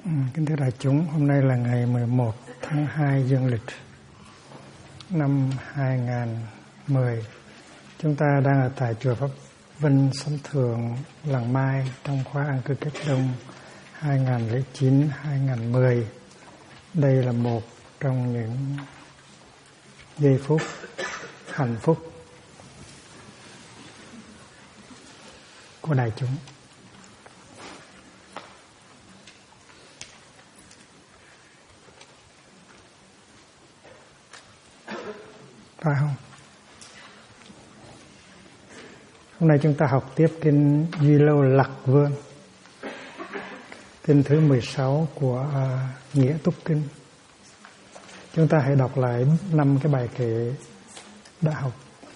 Kính thưa đại chúng, hôm nay là ngày 11 tháng 2 dương lịch năm 2010. Chúng ta đang ở tại chùa Pháp Vinh, Sấm Thượng, Làng Mai trong khóa An cư Kết Đông 2009-2010. Đây là một trong những giây phút hạnh phúc của đại chúng. Phải không? Hôm nay chúng ta học tiếp kinh Duy Lâu Lạc Vương, kinh thứ 16 của Nghĩa Túc Kinh. Chúng ta hãy đọc lại 5 cái bài kệ đã học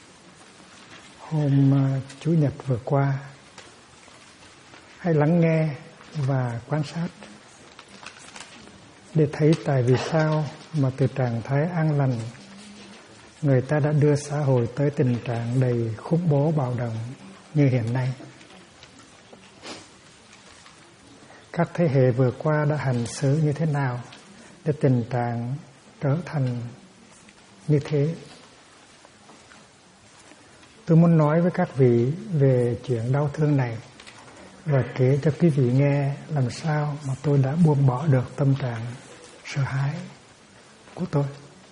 hôm Chủ nhật vừa qua. Hãy lắng nghe và quan sát để thấy tại vì sao mà từ trạng thái an lành người ta đã đưa xã hội tới tình trạng đầy khủng bố bạo động như hiện nay. Các thế hệ vừa qua đã hành xử như thế nào để tình trạng trở thành như thế? Tôi muốn nói với các vị về chuyện đau thương này và kể cho quý vị nghe làm sao mà tôi đã buông bỏ được tâm trạng sợ hãi của tôi.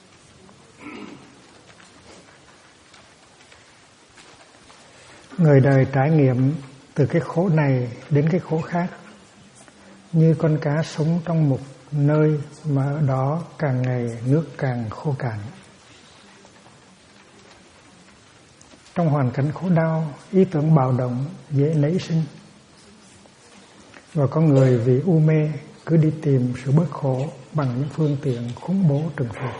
Người đời trải nghiệm từ cái khổ này đến cái khổ khác, như con cá sống trong một nơi mà ở đó càng ngày nước càng khô cạn. Trong hoàn cảnh khổ đau, ý tưởng bạo động dễ nảy sinh, và có người vì u mê cứ đi tìm sự bớt khổ bằng những phương tiện khủng bố trừng phạt.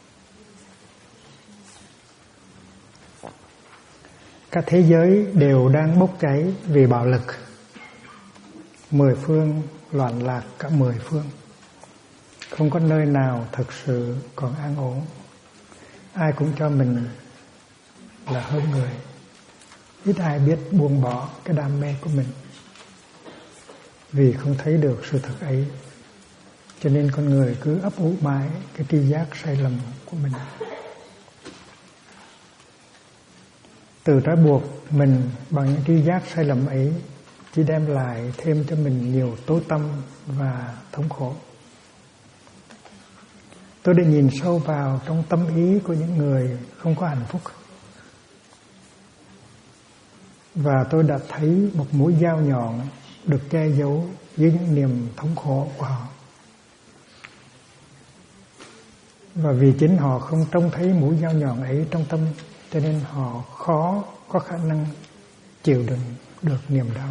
Cả thế giới đều đang bốc cháy vì bạo lực. 10 phương loạn lạc cả 10 phương. Không có nơi nào thực sự còn an ổn. Ai cũng cho mình là hơn người. Ít ai biết buông bỏ cái đam mê của mình, vì không thấy được sự thật ấy. Cho nên con người cứ ấp ủ mãi cái tri giác sai lầm của mình, tự trói buộc mình bằng những tri giác sai lầm ấy chỉ đem lại thêm cho mình nhiều tối tăm và thống khổ. Tôi đã nhìn sâu vào trong tâm ý của những người không có hạnh phúc, và tôi đã thấy một mũi dao nhọn được che giấu dưới những niềm thống khổ của họ. Và vì chính họ không trông thấy mũi dao nhọn ấy trong tâm, cho nên họ khó có khả năng chịu đựng được niềm đau.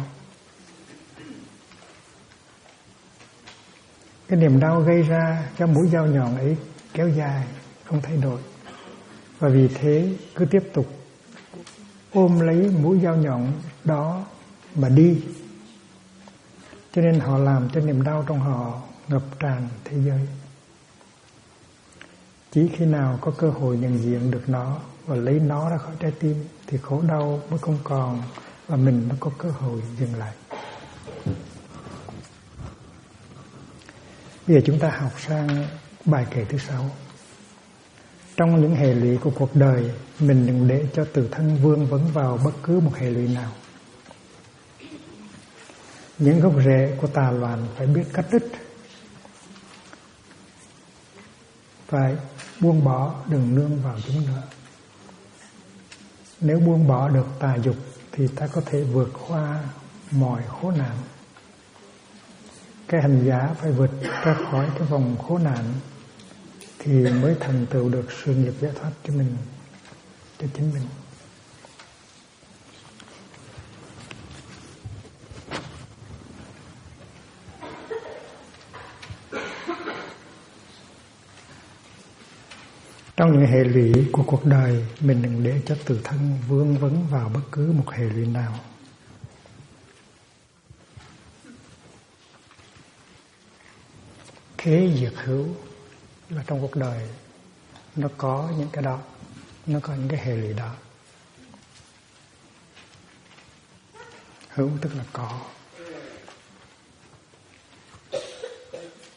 Cái niềm đau gây ra cho mũi dao nhọn ấy kéo dài, không thay đổi. Và vì thế cứ tiếp tục ôm lấy mũi dao nhọn đó mà đi. Cho nên họ làm cho niềm đau trong họ ngập tràn thế giới. Chỉ khi nào có cơ hội nhận diện được nó và lấy nó ra khỏi trái tim thì khổ đau mới không còn, và mình mới có cơ hội dừng lại. Bây giờ chúng ta học sang bài kệ thứ 6. Trong những hệ lụy của cuộc đời, mình đừng để cho tự thân vương vấn vào bất cứ một hệ lụy nào. Những gốc rễ của tà loạn phải biết cắt đứt, phải buông bỏ, đừng nương vào chúng nữa. Nếu buông bỏ được tà dục thì ta có thể vượt qua mọi khổ nạn. Cái hành giả phải vượt ra khỏi cái vòng khổ nạn thì mới thành tựu được sự nghiệp giải thoát cho mình, cho chính mình. Trong những hệ lụy của cuộc đời, mình đừng để cho tự thân vương vấn vào bất cứ một hệ lụy nào. Thế diệt hữu là trong cuộc đời nó có những cái đó, nó có những cái hệ lụy đó. Hữu tức là có.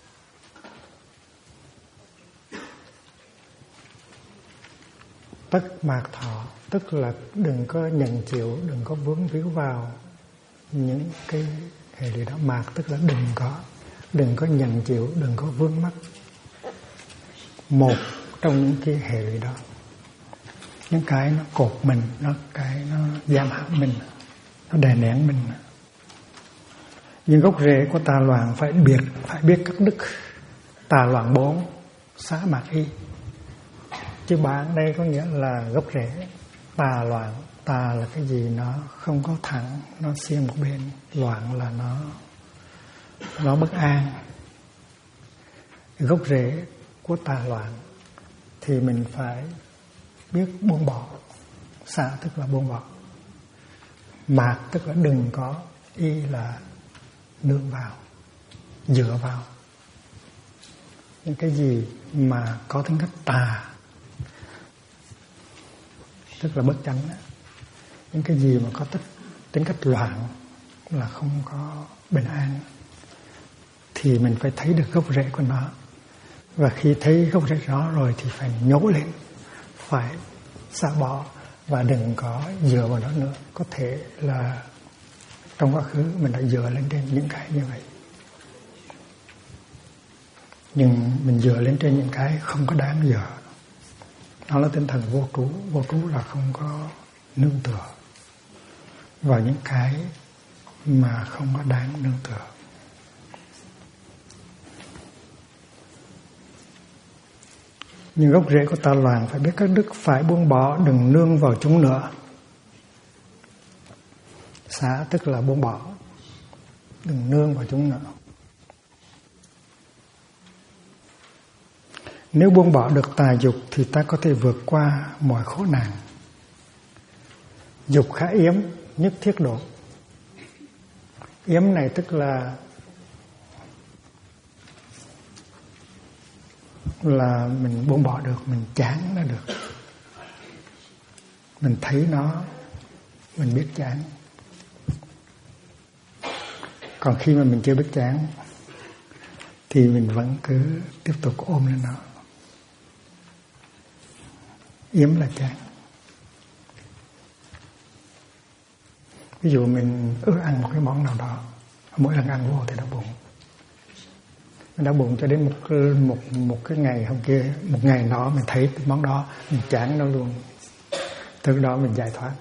tất mạc thọ, tức là đừng có nhận chịu, đừng có vướng víu vào những cái hệ lụy đó. Mạc tức là đừng có nhận chịu, đừng có vướng mắc một trong những cái hệ lụy đó, những cái nó cột mình, nó giam hãm mình, nó đè nén mình. Nhưng gốc rễ của tà loạn phải biết các đức. Tà loạn 4, xá mạt y. Chứ bản đây có nghĩa là gốc rễ. Tà loạn, tà là cái gì nó không có thẳng, nó xiên một bên. Loạn là nó bất an. Gốc rễ của tà loạn thì mình phải biết buông bỏ. Xả tức là buông bỏ. Mạt tức là đừng có, y là nương vào, dựa vào. Những cái gì mà có tính cách tà, tức là bất chánh. Những cái gì mà có tính cách loạn là không có bình an, thì mình phải thấy được gốc rễ của nó. Và khi thấy gốc rễ đó rồi thì phải nhổ lên, phải xả bỏ và đừng có dựa vào nó nữa. Có thể là trong quá khứ mình đã dựa lên trên những cái như vậy, nhưng mình dựa lên trên những cái không có đáng dựa. Nó là tinh thần vô trú. Vô trú là không có nương tựa vào những cái mà không có đáng nương tựa. Nhưng gốc rễ của tà loạn phải biết các đức, phải buông bỏ, đừng nương vào chúng nữa. Xả tức là buông bỏ, đừng nương vào chúng nữa. Nếu buông bỏ được tà dục thì ta có thể vượt qua mọi khổ nạn. Dục khả yếm, nhất thiết độ. Yếm này tức là mình buông bỏ được, mình chán nó được. Mình thấy nó, mình biết chán. Còn khi mà mình chưa biết chán thì mình vẫn cứ tiếp tục ôm lên nó. Yếm là chán. Ví dụ mình ưa ăn một cái món nào đó, mỗi lần ăn vô thì đau bụng. Mình đau bụng cho đến một cái ngày hôm kia, một ngày đó mình thấy cái món đó, mình chán nó luôn. Từ đó mình giải thoát.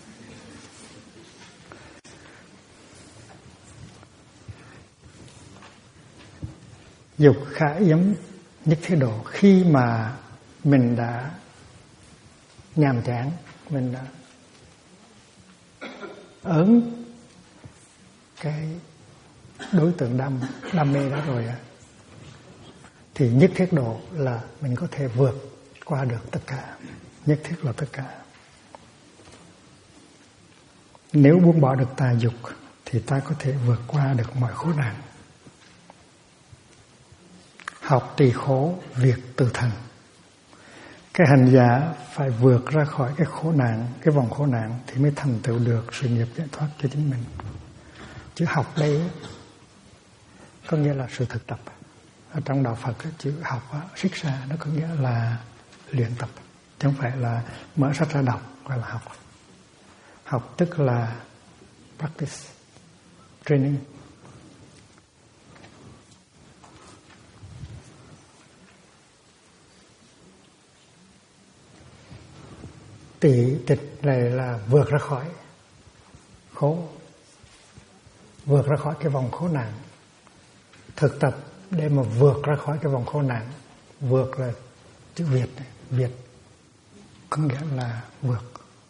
Dục khả yếm nhất thiết độ. Khi mà mình đã nhàm chán, mình đã ớn cái đối tượng đam mê đó rồi, thì nhất thiết độ là mình có thể vượt qua được tất cả. Nhất thiết là tất cả. Nếu buông bỏ được tà dục thì ta có thể vượt qua được mọi khổ nạn. Học tỳ khổ, việc từ thành. Cái hành giả phải vượt ra khỏi cái khổ nạn, cái vòng khổ nạn thì mới thành tựu được sự nghiệp giải thoát cho chính mình. Chữ học đây có nghĩa là sự thực tập. Ở trong đạo Phật chữ học Siksha nó có nghĩa là luyện tập, chứ không phải là mở sách ra đọc gọi là học. Học tức là practice, training. Tỳ tịch này là vượt ra khỏi khổ, vượt ra khỏi cái vòng khổ nạn. Thực tập để mà vượt ra khỏi cái vòng khổ nạn. Vượt là chữ Việt này. Việt có nghĩa là vượt.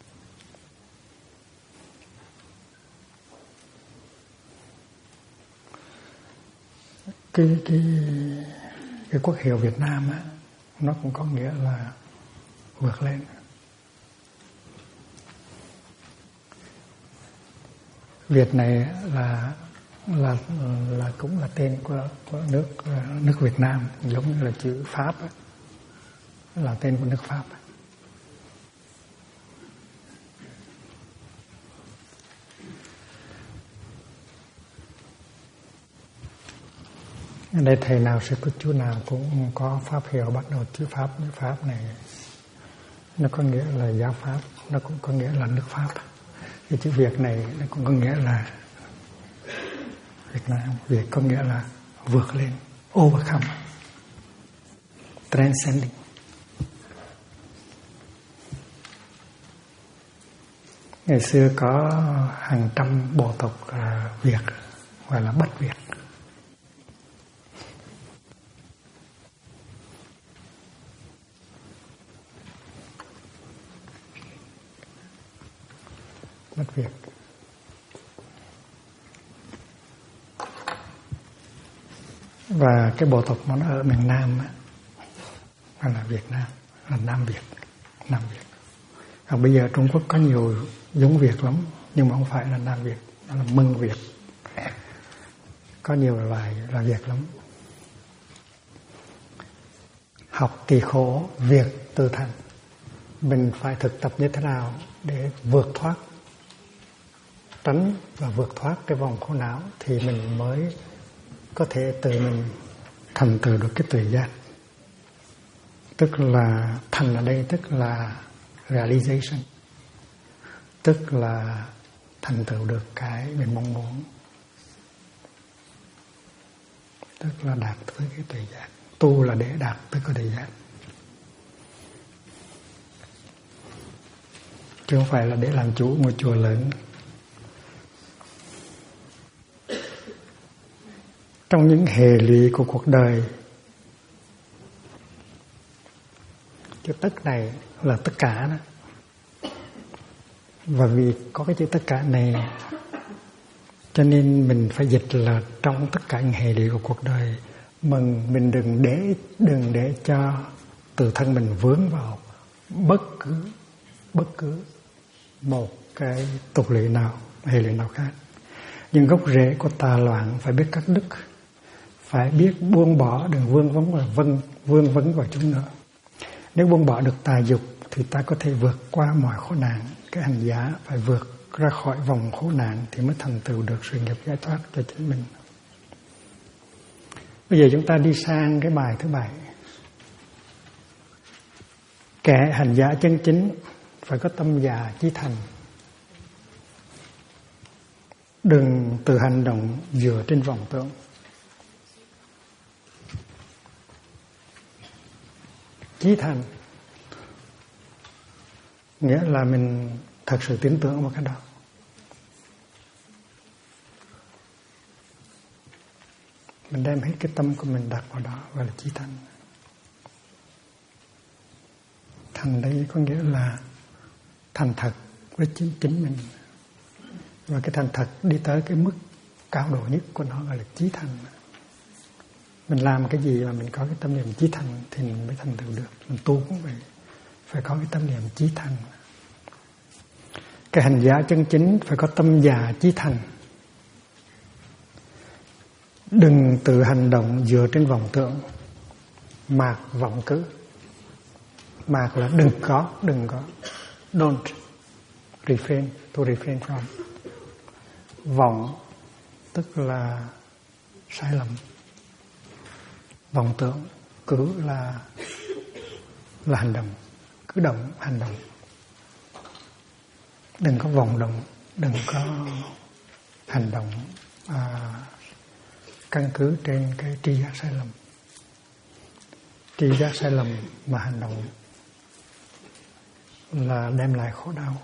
Cái quốc hiệu Việt Nam á, nó cũng có nghĩa là vượt lên. Việt này là cũng là tên của nước Việt Nam, giống như là chữ Pháp ấy, là tên của nước Pháp. Ở đây thầy nào sẽ có chú nào cũng có pháp hiệu bắt đầu chữ Pháp. Chữ Pháp này nó có nghĩa là giáo pháp, nó cũng có nghĩa là nước Pháp. Cái chữ Việt này nó cũng có nghĩa là Việt Nam. Việt có nghĩa là vượt lên, overcome, transcending. Ngày xưa có hàng trăm bộ tộc Việt gọi là Bách Việt. Bách Việt. Và cái bộ tộc nó ở miền Nam là Việt Nam, là Nam Việt. Nam Việt. Còn bây giờ Trung Quốc có nhiều giống Việt lắm, nhưng mà không phải là Nam Việt, nó là Mân Việt. Có nhiều loài là Việt lắm. Học thì khổ, việc tự thành. Mình phải thực tập như thế nào để vượt thoát, tránh và vượt thoát cái vòng khổ não thì mình mới có thể tự mình thành tựu được cái tuệ giác. Tức là thành ở đây tức là realization, tức là thành tựu được cái mình mong muốn, tức là đạt tới cái tuệ giác. Tu là để đạt tới cái tuệ giác, chứ không phải là để làm chủ ngôi chùa lớn. Trong những hệ lụy của cuộc đời, chữ tất này là tất cả đó. Và vì có cái chữ tất cả này cho nên mình phải dịch là trong tất cả những hệ lụy của cuộc đời, mình đừng để cho tự thân mình vướng vào bất cứ một cái tục lệ nào, hệ lụy nào khác. Nhưng gốc rễ của tà loạn phải biết cắt đứt, phải biết buông bỏ, đừng vương vấn vào chúng nữa. Nếu buông bỏ được tà dục thì ta có thể vượt qua mọi khổ nạn. Cái hành giả phải vượt ra khỏi vòng khổ nạn thì mới thành tựu được sự nghiệp giải thoát cho chính mình. Bây giờ chúng ta đi sang cái bài thứ 7. Kẻ hành giả chân chính phải có tâm già chí thành. Đừng tự hành động dựa trên vọng tưởng. Chí thành nghĩa là mình thật sự tin tưởng vào cái đó. Mình đem hết cái tâm của mình đặt vào đó, gọi là chí thành. Thành đây có nghĩa là thành thật với chính mình. Và cái thành thật đi tới cái mức cao độ nhất của nó gọi là chí thành. Mình làm cái gì mà mình có cái tâm niệm chí thành thì mình mới thành tựu được. Mình tu cũng vậy, phải có cái tâm niệm chí thành. Cái hành giả chân chính phải có tâm già chí thành. Đừng tự hành động dựa trên vọng tưởng, mạc vọng cứ. Mạc là đừng có. Don't refrain, to refrain from. Vọng tức là sai lầm. Vọng tưởng, cứ là hành động, cứ động, hành động. Đừng có vọng động, đừng có hành động căn cứ trên cái tri giác sai lầm. Tri giác sai lầm mà hành động là đem lại khổ đau.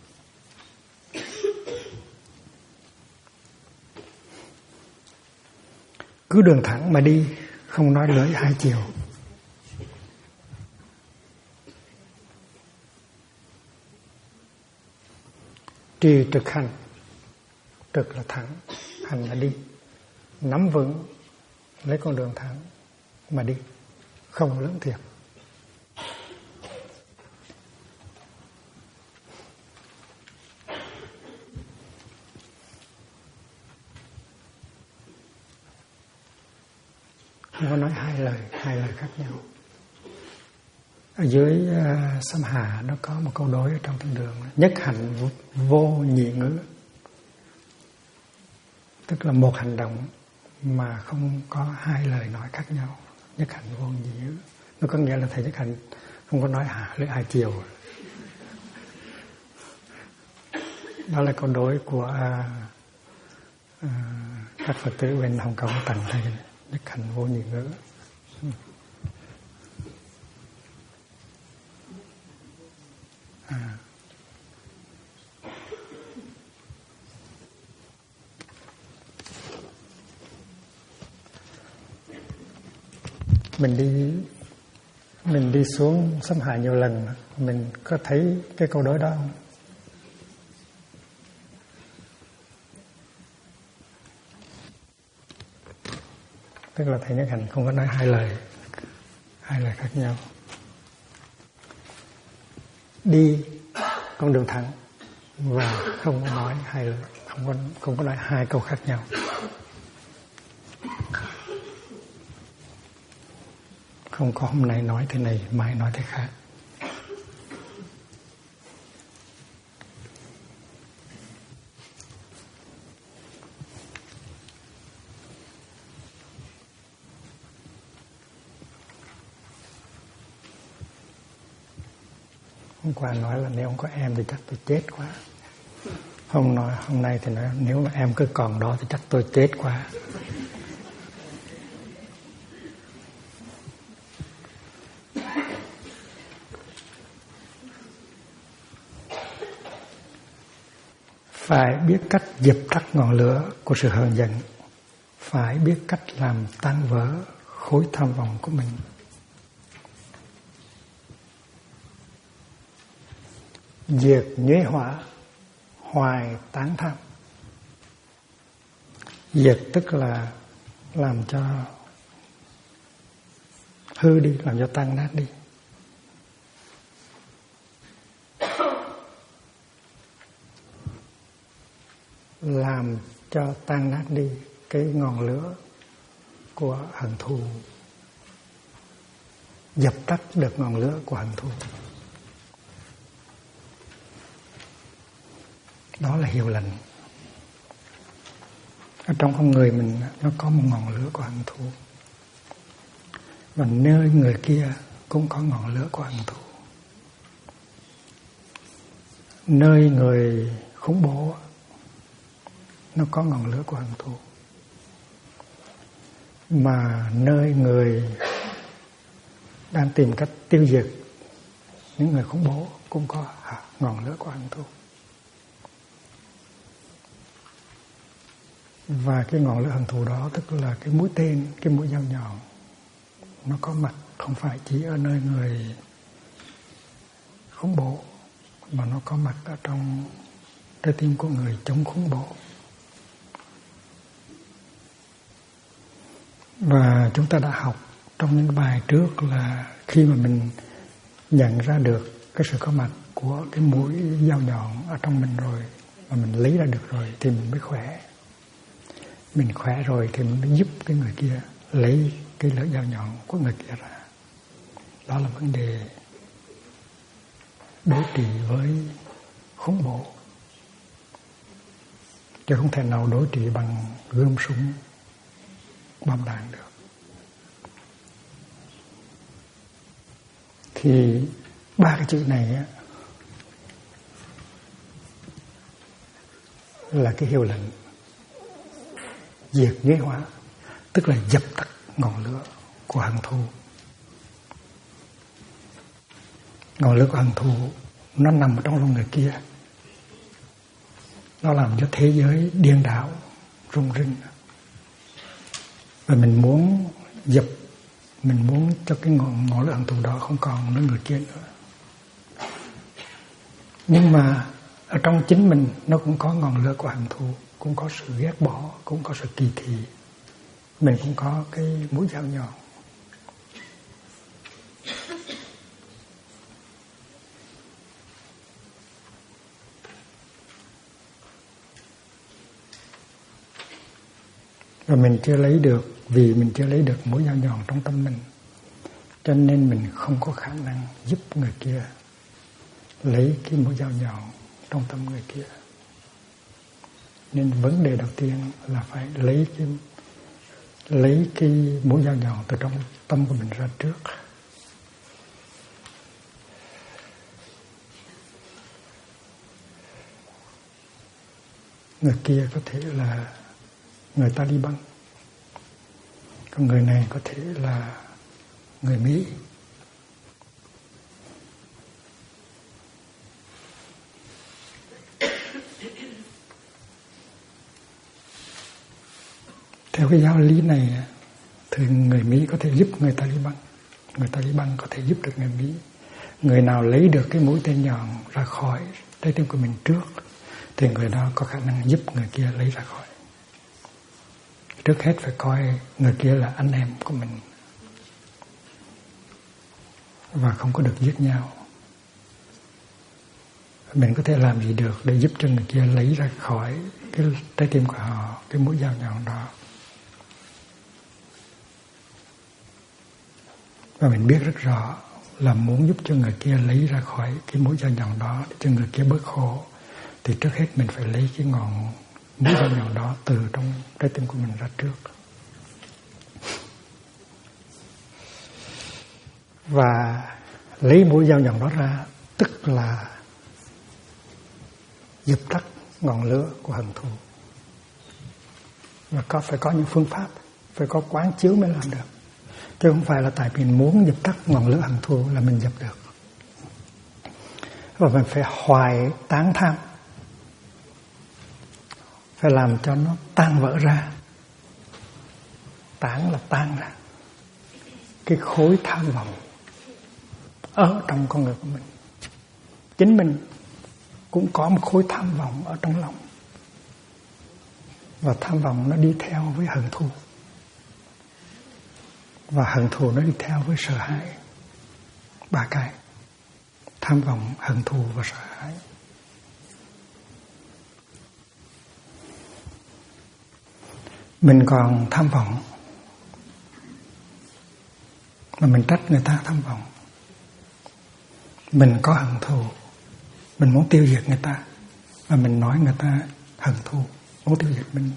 Cứ đường thẳng mà đi, không nói lưỡi hai chiều. Trì trực hành. Trực là thẳng, hành là đi. Nắm vững lấy con đường thẳng mà đi, không lưỡng thiệt. Không có nói hai lời khác nhau. Ở dưới Sam Hà nó có một câu đối ở trong Thiên Đường: nhất hành vô nhị ngữ. Tức là một hành động mà không có hai lời nói khác nhau. Nhất hành vô nhị ngữ. Nó có nghĩa là thầy nhất hành không có nói lưỡi hai chiều, Đó là câu đối của các Phật tử bên Hồng Kông tặng thầy Đức Hạnh Vô Nhị Ngữ. Mình đi xuống Xóm Hạ nhiều lần, mình có thấy cái câu đối đó không? Tức là thầy Nhất Hạnh không có nói hai lời khác nhau. Đi con đường thẳng và không có nói hai lời, không có nói hai câu khác nhau. Không có hôm nay nói thế này, mai nói thế khác. Hôm qua nói là nếu không có em thì chắc tôi chết quá. Hôm nay thì nói nếu mà em cứ còn đó thì chắc tôi chết quá. Phải biết cách dập tắt ngọn lửa của sự hờn giận, phải biết cách làm tan vỡ khối tham vọng của mình. Diệt nhuế hỏa, hoài tán tham. Diệt tức là làm cho hư đi, làm cho tan nát đi. Làm cho tan nát đi cái ngọn lửa của hận thù, dập tắt được ngọn lửa của hận thù. Đó là hiệu lệnh. Ở trong con người mình nó có một ngọn lửa của hận thù, và nơi người kia cũng có ngọn lửa của hận thù. Nơi người khủng bố nó có ngọn lửa của hận thù, mà nơi người đang tìm cách tiêu diệt những người khủng bố cũng có ngọn lửa của hận thù. Và cái ngọn lửa hận thù đó tức là cái mũi tên, cái mũi dao nhọn, nó có mặt không phải chỉ ở nơi người khủng bố, mà nó có mặt ở trong trái tim của người chống khủng bố. Và chúng ta đã học trong những bài trước là khi mà mình nhận ra được cái sự có mặt của cái mũi dao nhọn ở trong mình rồi, mà mình lấy ra được rồi thì mình mới khỏe. Mình khỏe rồi thì mình mới giúp cái người kia lấy cái lưỡi dao nhọn của người kia ra. Đó là vấn đề đối trị với khủng bố, chứ không thể nào đối trị bằng gươm súng bom đạn được. Thì ba cái chữ này á, là cái hiệu lệnh diệt nhuế hỏa, tức là dập tắt ngọn lửa của hận thù. Ngọn lửa của hận thù nó nằm ở trong lòng người kia, nó làm cho thế giới điên đảo, rung rinh. Và mình muốn dập, mình muốn cho cái ngọn lửa hận thù đó không còn nơi người kia nữa. Nhưng mà ở trong chính mình nó cũng có ngọn lửa của hận thù, cũng có sự ghét bỏ, cũng có sự kỳ thị. Mình cũng có cái mũi dao nhọn. Và mình chưa lấy được, vì mình chưa lấy được mũi dao nhọn trong tâm mình, cho nên mình không có khả năng giúp người kia lấy cái mũi dao nhọn trong tâm người kia. Nên vấn đề đầu tiên là phải lấy cái mũi dao nhọn từ trong tâm của mình ra trước. người kia có thể là người Taliban, còn người này có thể là người Mỹ. Theo cái giáo lý này thì người Mỹ có thể giúp người Taliban có thể giúp được người Mỹ. Người nào lấy được cái mũi tên nhọn ra khỏi trái tim của mình trước thì người đó có khả năng giúp người kia lấy ra khỏi. Trước hết phải coi người kia là anh em của mình và không có được giết nhau. Mình có thể làm gì được để giúp cho người kia lấy ra khỏi cái trái tim của họ cái mũi dao nhọn đó. Và mình biết rất rõ là muốn giúp cho người kia lấy ra khỏi cái mũi dao nhọn đó để cho người kia bớt khổ, thì trước hết mình phải lấy cái ngọn mũi dao nhọn đó từ trong trái tim của mình ra trước. Và lấy mũi dao nhọn đó ra tức là dập tắt ngọn lửa của hận thù. Và phải có những phương pháp, phải có quán chiếu mới làm được. Chứ không phải là tại mình muốn dập tắt ngọn lửa hận thù là mình dập được. Và mình phải hoại tán tham, phải làm cho nó tan vỡ ra. Tán là tan ra cái khối tham vọng ở trong con người của mình. Chính mình cũng có một khối tham vọng ở trong lòng, và tham vọng nó đi theo với hận thù, và hận thù nó đi theo với sợ hãi. Ba cái: tham vọng, hận thù và sợ hãi. Mình còn tham vọng mà mình trách người ta tham vọng. Mình có hận thù, mình muốn tiêu diệt người ta, và mình nói người ta hận thù, muốn tiêu diệt mình.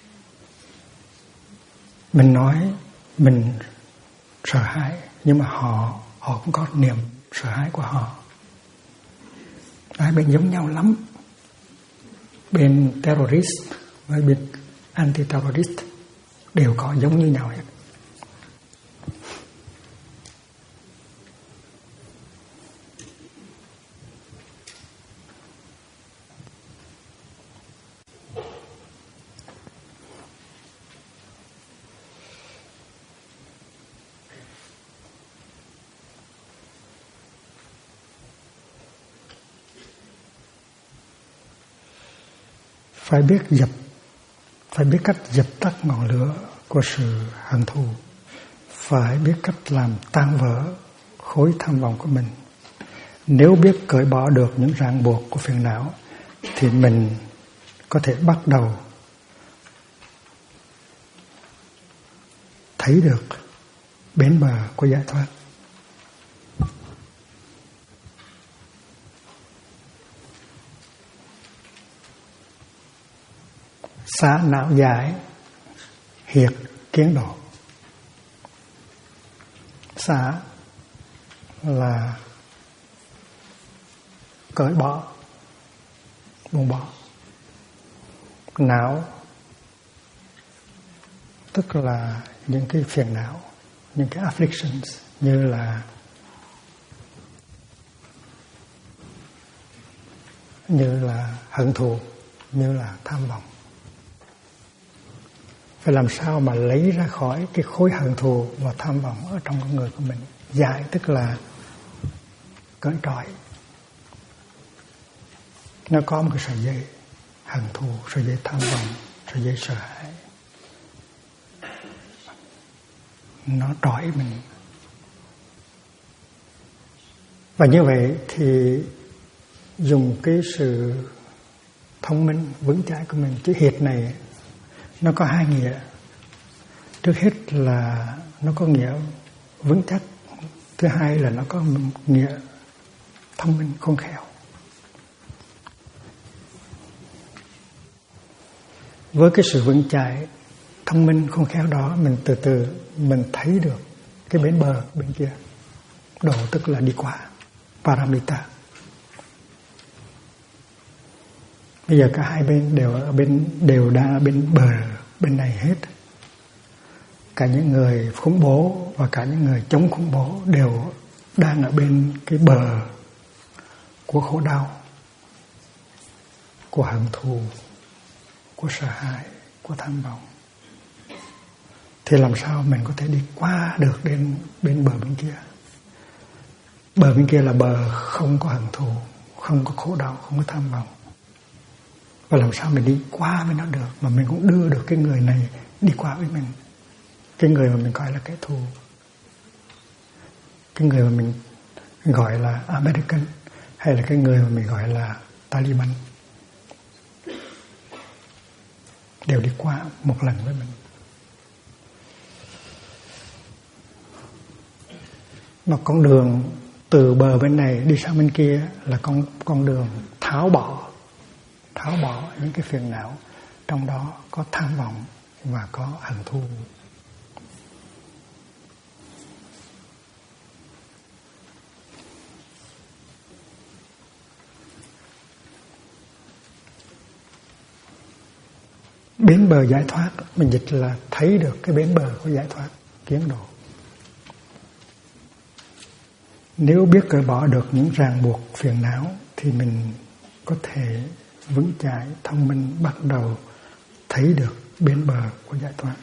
Mình nói mình sợ hãi, nhưng mà họ cũng có niềm sợ hãi của họ. Hai bên giống nhau lắm. Bên terrorist với bên anti-terrorist đều có giống như nhau hết. Phải biết cách dập tắt ngọn lửa của sự hận thù, phải biết cách làm tan vỡ khối tham vọng của mình. Nếu biết cởi bỏ được những ràng buộc của phiền não thì mình có thể bắt đầu thấy được bến bờ của giải thoát. Xả não giải, hiệt kiến độ. Xả là cởi bỏ, buông bỏ. Não tức là những cái phiền não, những cái afflictions như là hận thù, như là tham vọng. Phải làm sao mà lấy ra khỏi cái khối hận thù và tham vọng ở trong con người của mình. Giải tức là cởi trói. Nó có một cái sợi dây hận thù, sợi dây tham vọng, sợi dây sợ hãi. Nó trói mình. Và như vậy thì dùng cái sự thông minh vững chãi của mình. Chữ hiệt này nó có hai nghĩa. Trước hết là nó có nghĩa vững chắc. Thứ hai là nó có nghĩa thông minh, khôn khéo. Với cái sự vững chãi, thông minh, khôn khéo đó, mình từ từ mình thấy được cái bến bờ bên kia. Độ tức là đi qua, paramita. Bây giờ cả hai bên đều đang ở bên bờ bên này hết. Cả những người khủng bố và cả những người chống khủng bố đều đang ở bên cái bờ của khổ đau, của hận thù, của sợ hãi, của tham vọng. Thì làm sao mình có thể đi qua được đến bên bờ bên kia? Bờ bên kia là bờ không có hận thù, không có khổ đau, không có tham vọng. Và làm sao mình đi qua với nó được, mà mình cũng đưa được cái người này đi qua với mình, cái người mà mình coi là kẻ thù, cái người mà mình gọi là American, hay là cái người mà mình gọi là Taliban, đều đi qua một lần với mình. Mà con đường từ bờ bên này đi sang bên kia là con đường tháo bỏ những cái phiền não, trong đó có tham vọng và có hận thù. Bến bờ giải thoát, mình dịch là thấy được cái bến bờ của giải thoát, kiến độ. Nếu biết cởi bỏ được những ràng buộc phiền não thì mình có thể vững chãi, thông minh, bắt đầu thấy được bến bờ của giải thoát.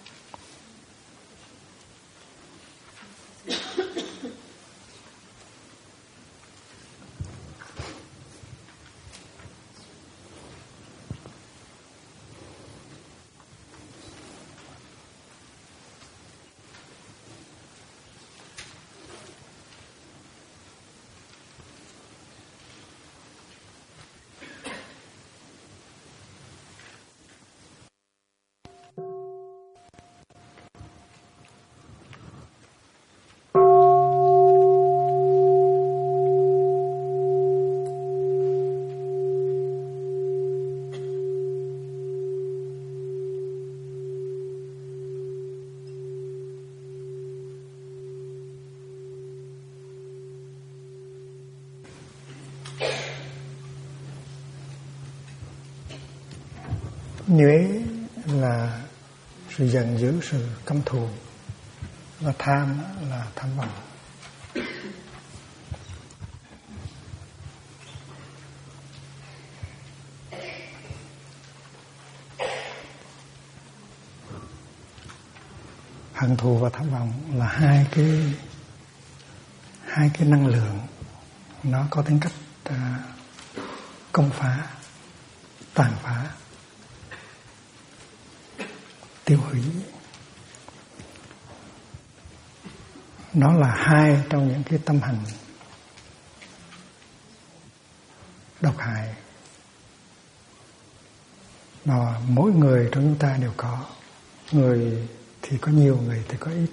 Nhuế là sự giận dữ, sự căm thù, và tham là tham vọng. Hận thù và tham vọng là hai cái năng lượng, nó có tính cách công phá, tàn phá, tiêu hủy. Nó là hai trong những cái tâm hành độc hại mà mỗi người trong chúng ta đều có. Người thì có nhiều, người thì có ít.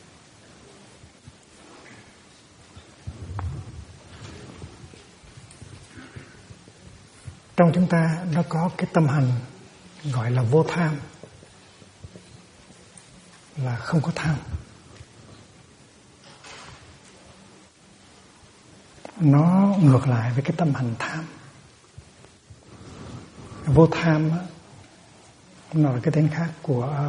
Trong chúng ta nó có cái tâm hành gọi là vô tham, là không có tham. Nó ngược lại với cái tâm hành tham. Vô tham nó là cái tên khác của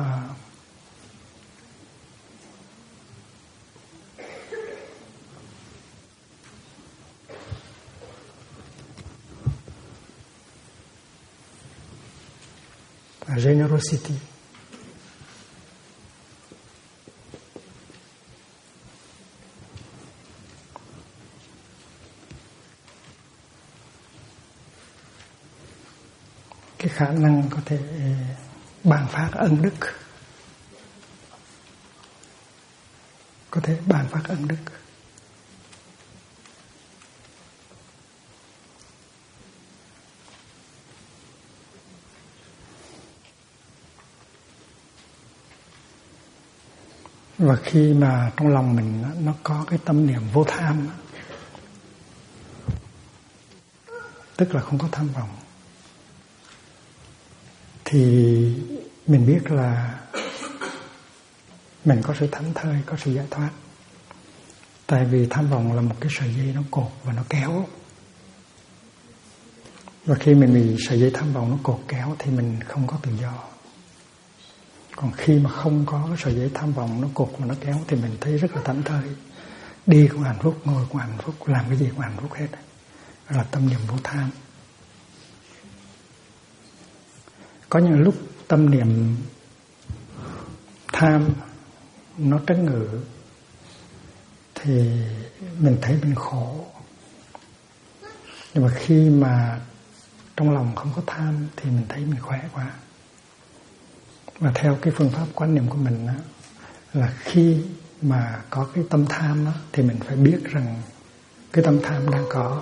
generosity. Cái khả năng có thể ban phát ân đức, có thể ban phát ân đức. Và khi mà trong lòng mình nó có cái tâm niệm vô tham, tức là không có tham vọng, thì mình biết là mình có sự thảnh thơi, có sự giải thoát. Tại vì tham vọng là một cái sợi dây nó cột và nó kéo. Và khi mình bị sợi dây tham vọng nó cột kéo thì mình không có tự do. Còn khi mà không có sợi dây tham vọng nó cột mà nó kéo thì mình thấy rất là thảnh thơi. Đi cũng hạnh phúc, ngồi cũng hạnh phúc, làm cái gì cũng hạnh phúc hết. Đó là tâm niệm vô tham. Có những lúc tâm niệm tham nó trấn ngự thì mình thấy mình khổ. Nhưng mà khi mà trong lòng không có tham thì mình thấy mình khỏe quá. Và theo cái phương pháp quan niệm của mình đó, là khi mà có cái tâm tham đó, thì mình phải biết rằng cái tâm tham đang có,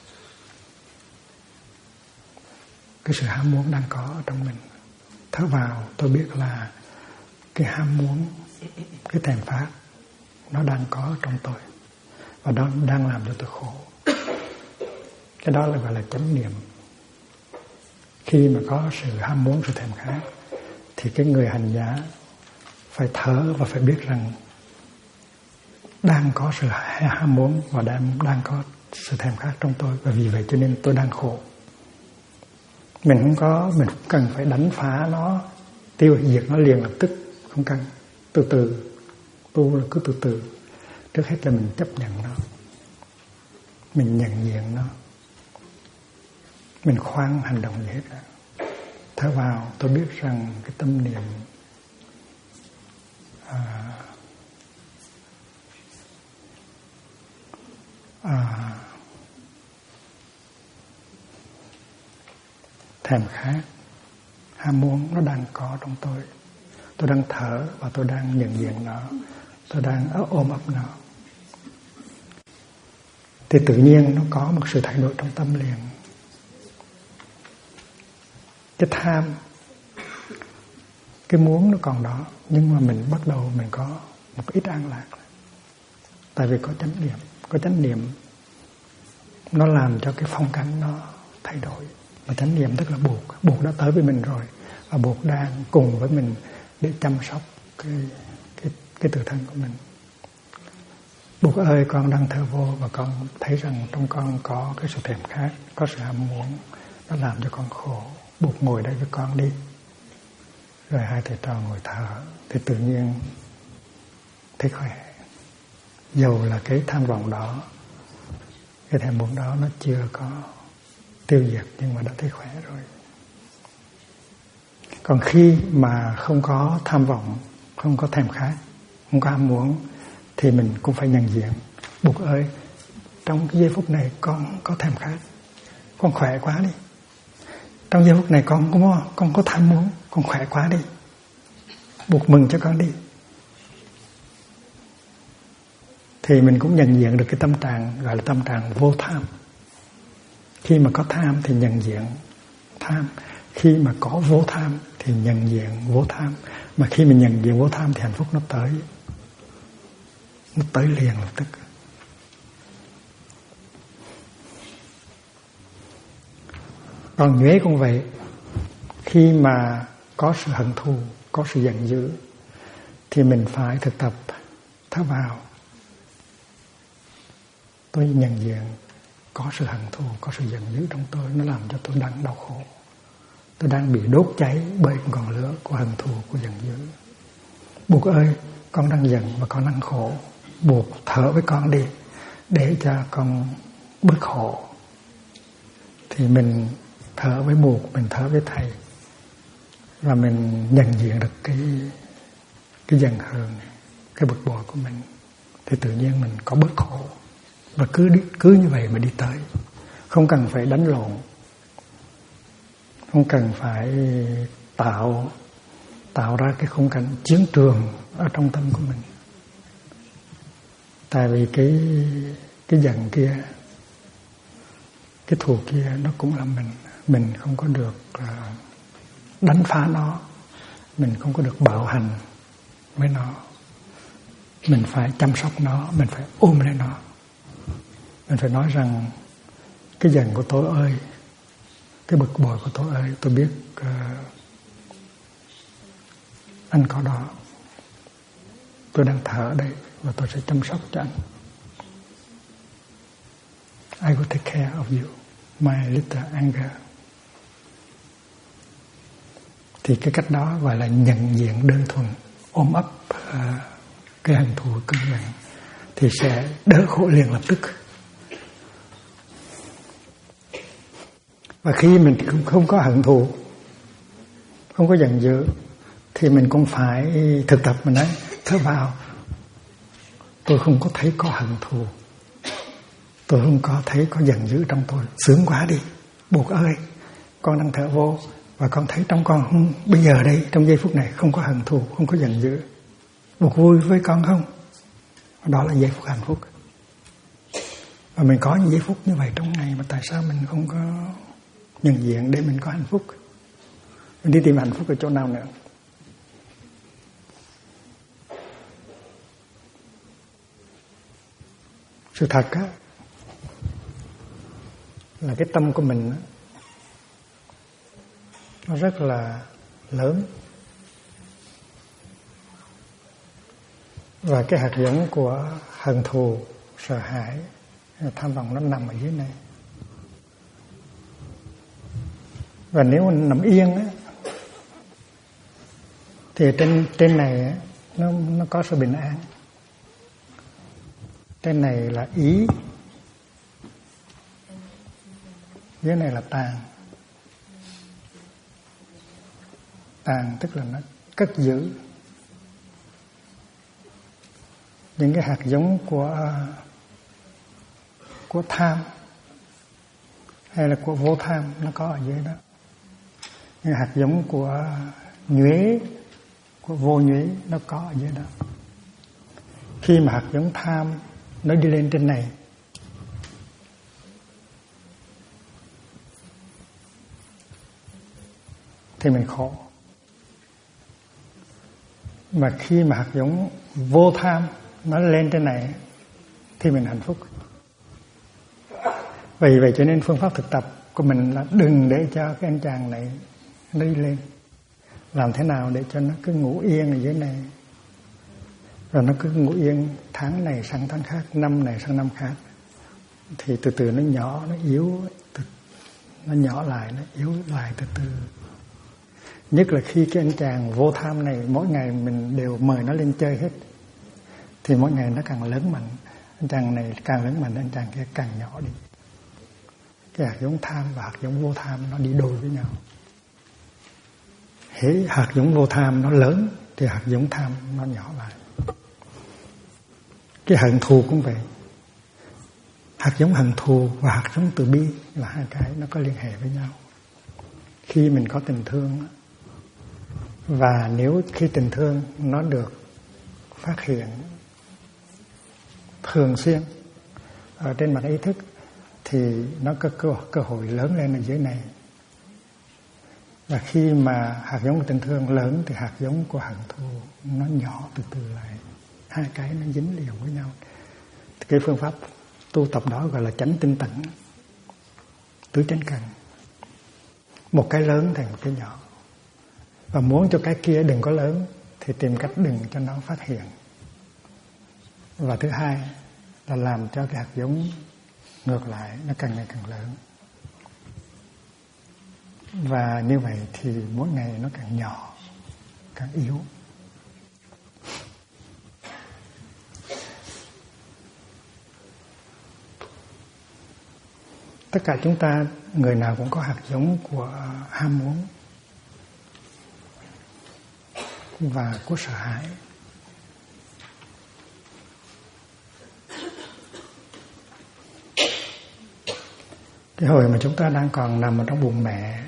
cái sự ham muốn đang có ở trong mình. Thở vào tôi biết là cái ham muốn, cái thèm khát nó đang có ở trong tôi và nó đang làm cho tôi khổ. Cái đó là gọi là chánh niệm. Khi mà có sự ham muốn, sự thèm khát thì cái người hành giả phải thở và phải biết rằng đang có sự ham muốn và đang có sự thèm khát trong tôi, và vì vậy cho nên tôi đang khổ. Mình không cần phải đánh phá nó, tiêu diệt nó liền lập tức, không cần. Từ từ, tu là cứ từ từ. Trước hết là mình chấp nhận nó, mình nhận diện nó, mình khoan hành động gì hết. Thở vào tôi biết rằng cái tâm niệm thèm khát, ham muốn nó đang có trong tôi. Tôi đang thở và tôi đang nhận diện nó, tôi đang ôm ấp nó. Thì tự nhiên nó có một sự thay đổi trong tâm liền. Cái tham, cái muốn nó còn đó, nhưng mà mình bắt đầu mình có một ít an lạc. Tại vì có chánh niệm. Có chánh niệm nó làm cho cái phong cảnh nó thay đổi. Và chánh niệm tức là buộc đã tới với mình rồi, và buộc đang cùng với mình để chăm sóc cái tự thân của mình. Buộc ơi, con đang thở vô và con thấy rằng trong con có cái sự thèm khát, có sự ham muốn, nó làm cho con khổ. Buộc ngồi đây với con đi. Rồi hai thầy trò ngồi thở thì tự nhiên thấy khỏe. Dầu là cái tham vọng đó, cái thèm muốn đó nó chưa có tiêu diệt, nhưng mà đã thấy khỏe rồi. Còn khi mà không có tham vọng, không có thèm khát, không có ham muốn, thì mình cũng phải nhận diện. Buộc ơi, trong cái giây phút này con có thèm khát, con khỏe quá đi. Trong giây phút này con có tham muốn, con khỏe quá đi. Buộc mừng cho con đi. Thì mình cũng nhận diện được cái tâm trạng gọi là tâm trạng vô tham. Khi mà có tham thì nhận diện tham. Khi mà có vô tham thì nhận diện vô tham. Mà khi mình nhận diện vô tham thì hạnh phúc nó tới. Nó tới liền lập tức. Còn nhuế cũng vậy. Khi mà có sự hận thù, có sự giận dữ thì mình phải thực tập thở vào. Tôi nhận diện có sự hận thù, có sự giận dữ trong tôi, nó làm cho tôi đang đau khổ. Tôi đang bị đốt cháy bởi ngọn lửa của hận thù, của giận dữ. Buộc ơi, con đang giận và con đang khổ. Buộc thở với con đi để cho con bớt khổ. Thì mình thở với Buộc, mình thở với Thầy, và mình nhận diện được cái giận hờn, cái bực bội của mình, thì tự nhiên mình có bớt khổ. Và cứ như vậy mà đi tới. Không cần phải đánh lộn, không cần phải tạo ra cái khung cảnh chiến trường ở trong tâm của mình. Tại vì cái giận kia, cái thù kia nó cũng là mình không có được đánh phá nó, mình không có được bạo hành với nó. Mình phải chăm sóc nó, mình phải ôm lấy nó. Mình phải nói rằng cái giận của tôi ơi, cái bực bội của tôi ơi, tôi biết anh có đó. Tôi đang thở ở đây và tôi sẽ chăm sóc cho anh. I will take care of you, my little anger. Thì cái cách đó gọi là nhận diện đơn thuần, ôm ấp cái hận thù cơn giận thì sẽ đỡ khổ liền lập tức. Và khi mình không có hận thù, không có giận dữ, thì mình cũng phải thực tập. Mình nói thở vào, tôi không có thấy có hận thù, tôi không có thấy có giận dữ trong tôi. Sướng quá đi, Bụt ơi, con đang thở vô và con thấy trong con không, bây giờ đây trong giây phút này không có hận thù, không có giận dữ. Bụt vui với con không? Đó là giây phút hạnh phúc. Và mình có những giây phút như vậy trong ngày, mà tại sao mình không có nhận diện để mình có hạnh phúc? Mình đi tìm hạnh phúc ở chỗ nào nữa? Sự thật á, là cái tâm của mình á, nó rất là lớn. Và cái hạt giống của hận thù, sợ hãi, tham vọng nó nằm ở dưới này. Và nếu mình nằm yên á, thì trên này á, nó có sự bình an. Trên này là ý, dưới này là tàn. Tàn tức là nó cất giữ những cái hạt giống của tham hay là của vô tham, nó có ở dưới đó. Những hạt giống của nhuế, của vô nhuế, nó có ở dưới đó. Khi mà hạt giống tham nó đi lên trên này, thì mình khổ. Mà khi mà hạt giống vô tham nó lên trên này thì mình hạnh phúc. Vì vậy cho nên phương pháp thực tập của mình là đừng để cho cái anh chàng này nó đi lên. Làm thế nào để cho nó cứ ngủ yên ở dưới này, rồi nó cứ ngủ yên tháng này sang tháng khác, năm này sang năm khác, thì từ từ nó nhỏ, nó yếu, nó nhỏ lại, nó yếu lại từ từ. Nhất là khi cái anh chàng vô tham này mỗi ngày mình đều mời nó lên chơi hết, thì mỗi ngày nó càng lớn mạnh. Anh chàng này càng lớn mạnh, anh chàng kia càng nhỏ đi. Cái hạt giống tham và hạt giống vô tham nó đi đôi với nhau. Hễ hạt giống vô tham nó lớn thì hạt giống tham nó nhỏ lại. Cái hận thù cũng vậy. Hạt giống hận thù và hạt giống từ bi là hai cái nó có liên hệ với nhau. Khi mình có tình thương, và nếu khi tình thương nó được phát hiện thường xuyên ở trên mặt ý thức, thì nó có cơ hội lớn lên ở dưới này. Và khi mà hạt giống của tình thương lớn thì hạt giống của hận thù nó nhỏ từ từ lại. Hai cái nó dính liền với nhau. Cái phương pháp tu tập đó gọi là chánh tinh tấn, tứ chánh cần. Một cái lớn thành một cái nhỏ. Và muốn cho cái kia đừng có lớn thì tìm cách đừng cho nó phát hiện. Và thứ hai là làm cho cái hạt giống ngược lại nó càng ngày càng lớn. Và như vậy thì mỗi ngày nó càng nhỏ, càng yếu. Tất cả chúng ta, người nào cũng có hạt giống của ham muốn và của sợ hãi. Cái hồi mà chúng ta đang còn nằm ở trong bụng mẹ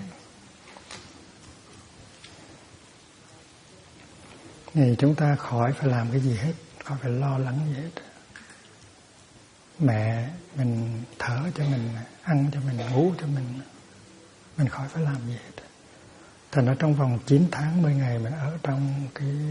thì chúng ta khỏi phải làm cái gì hết, khỏi phải lo lắng gì hết. Mẹ mình thở cho mình, ăn cho mình, ngủ cho mình khỏi phải làm gì hết. Thành ra trong vòng 9 tháng 10 ngày mình ở trong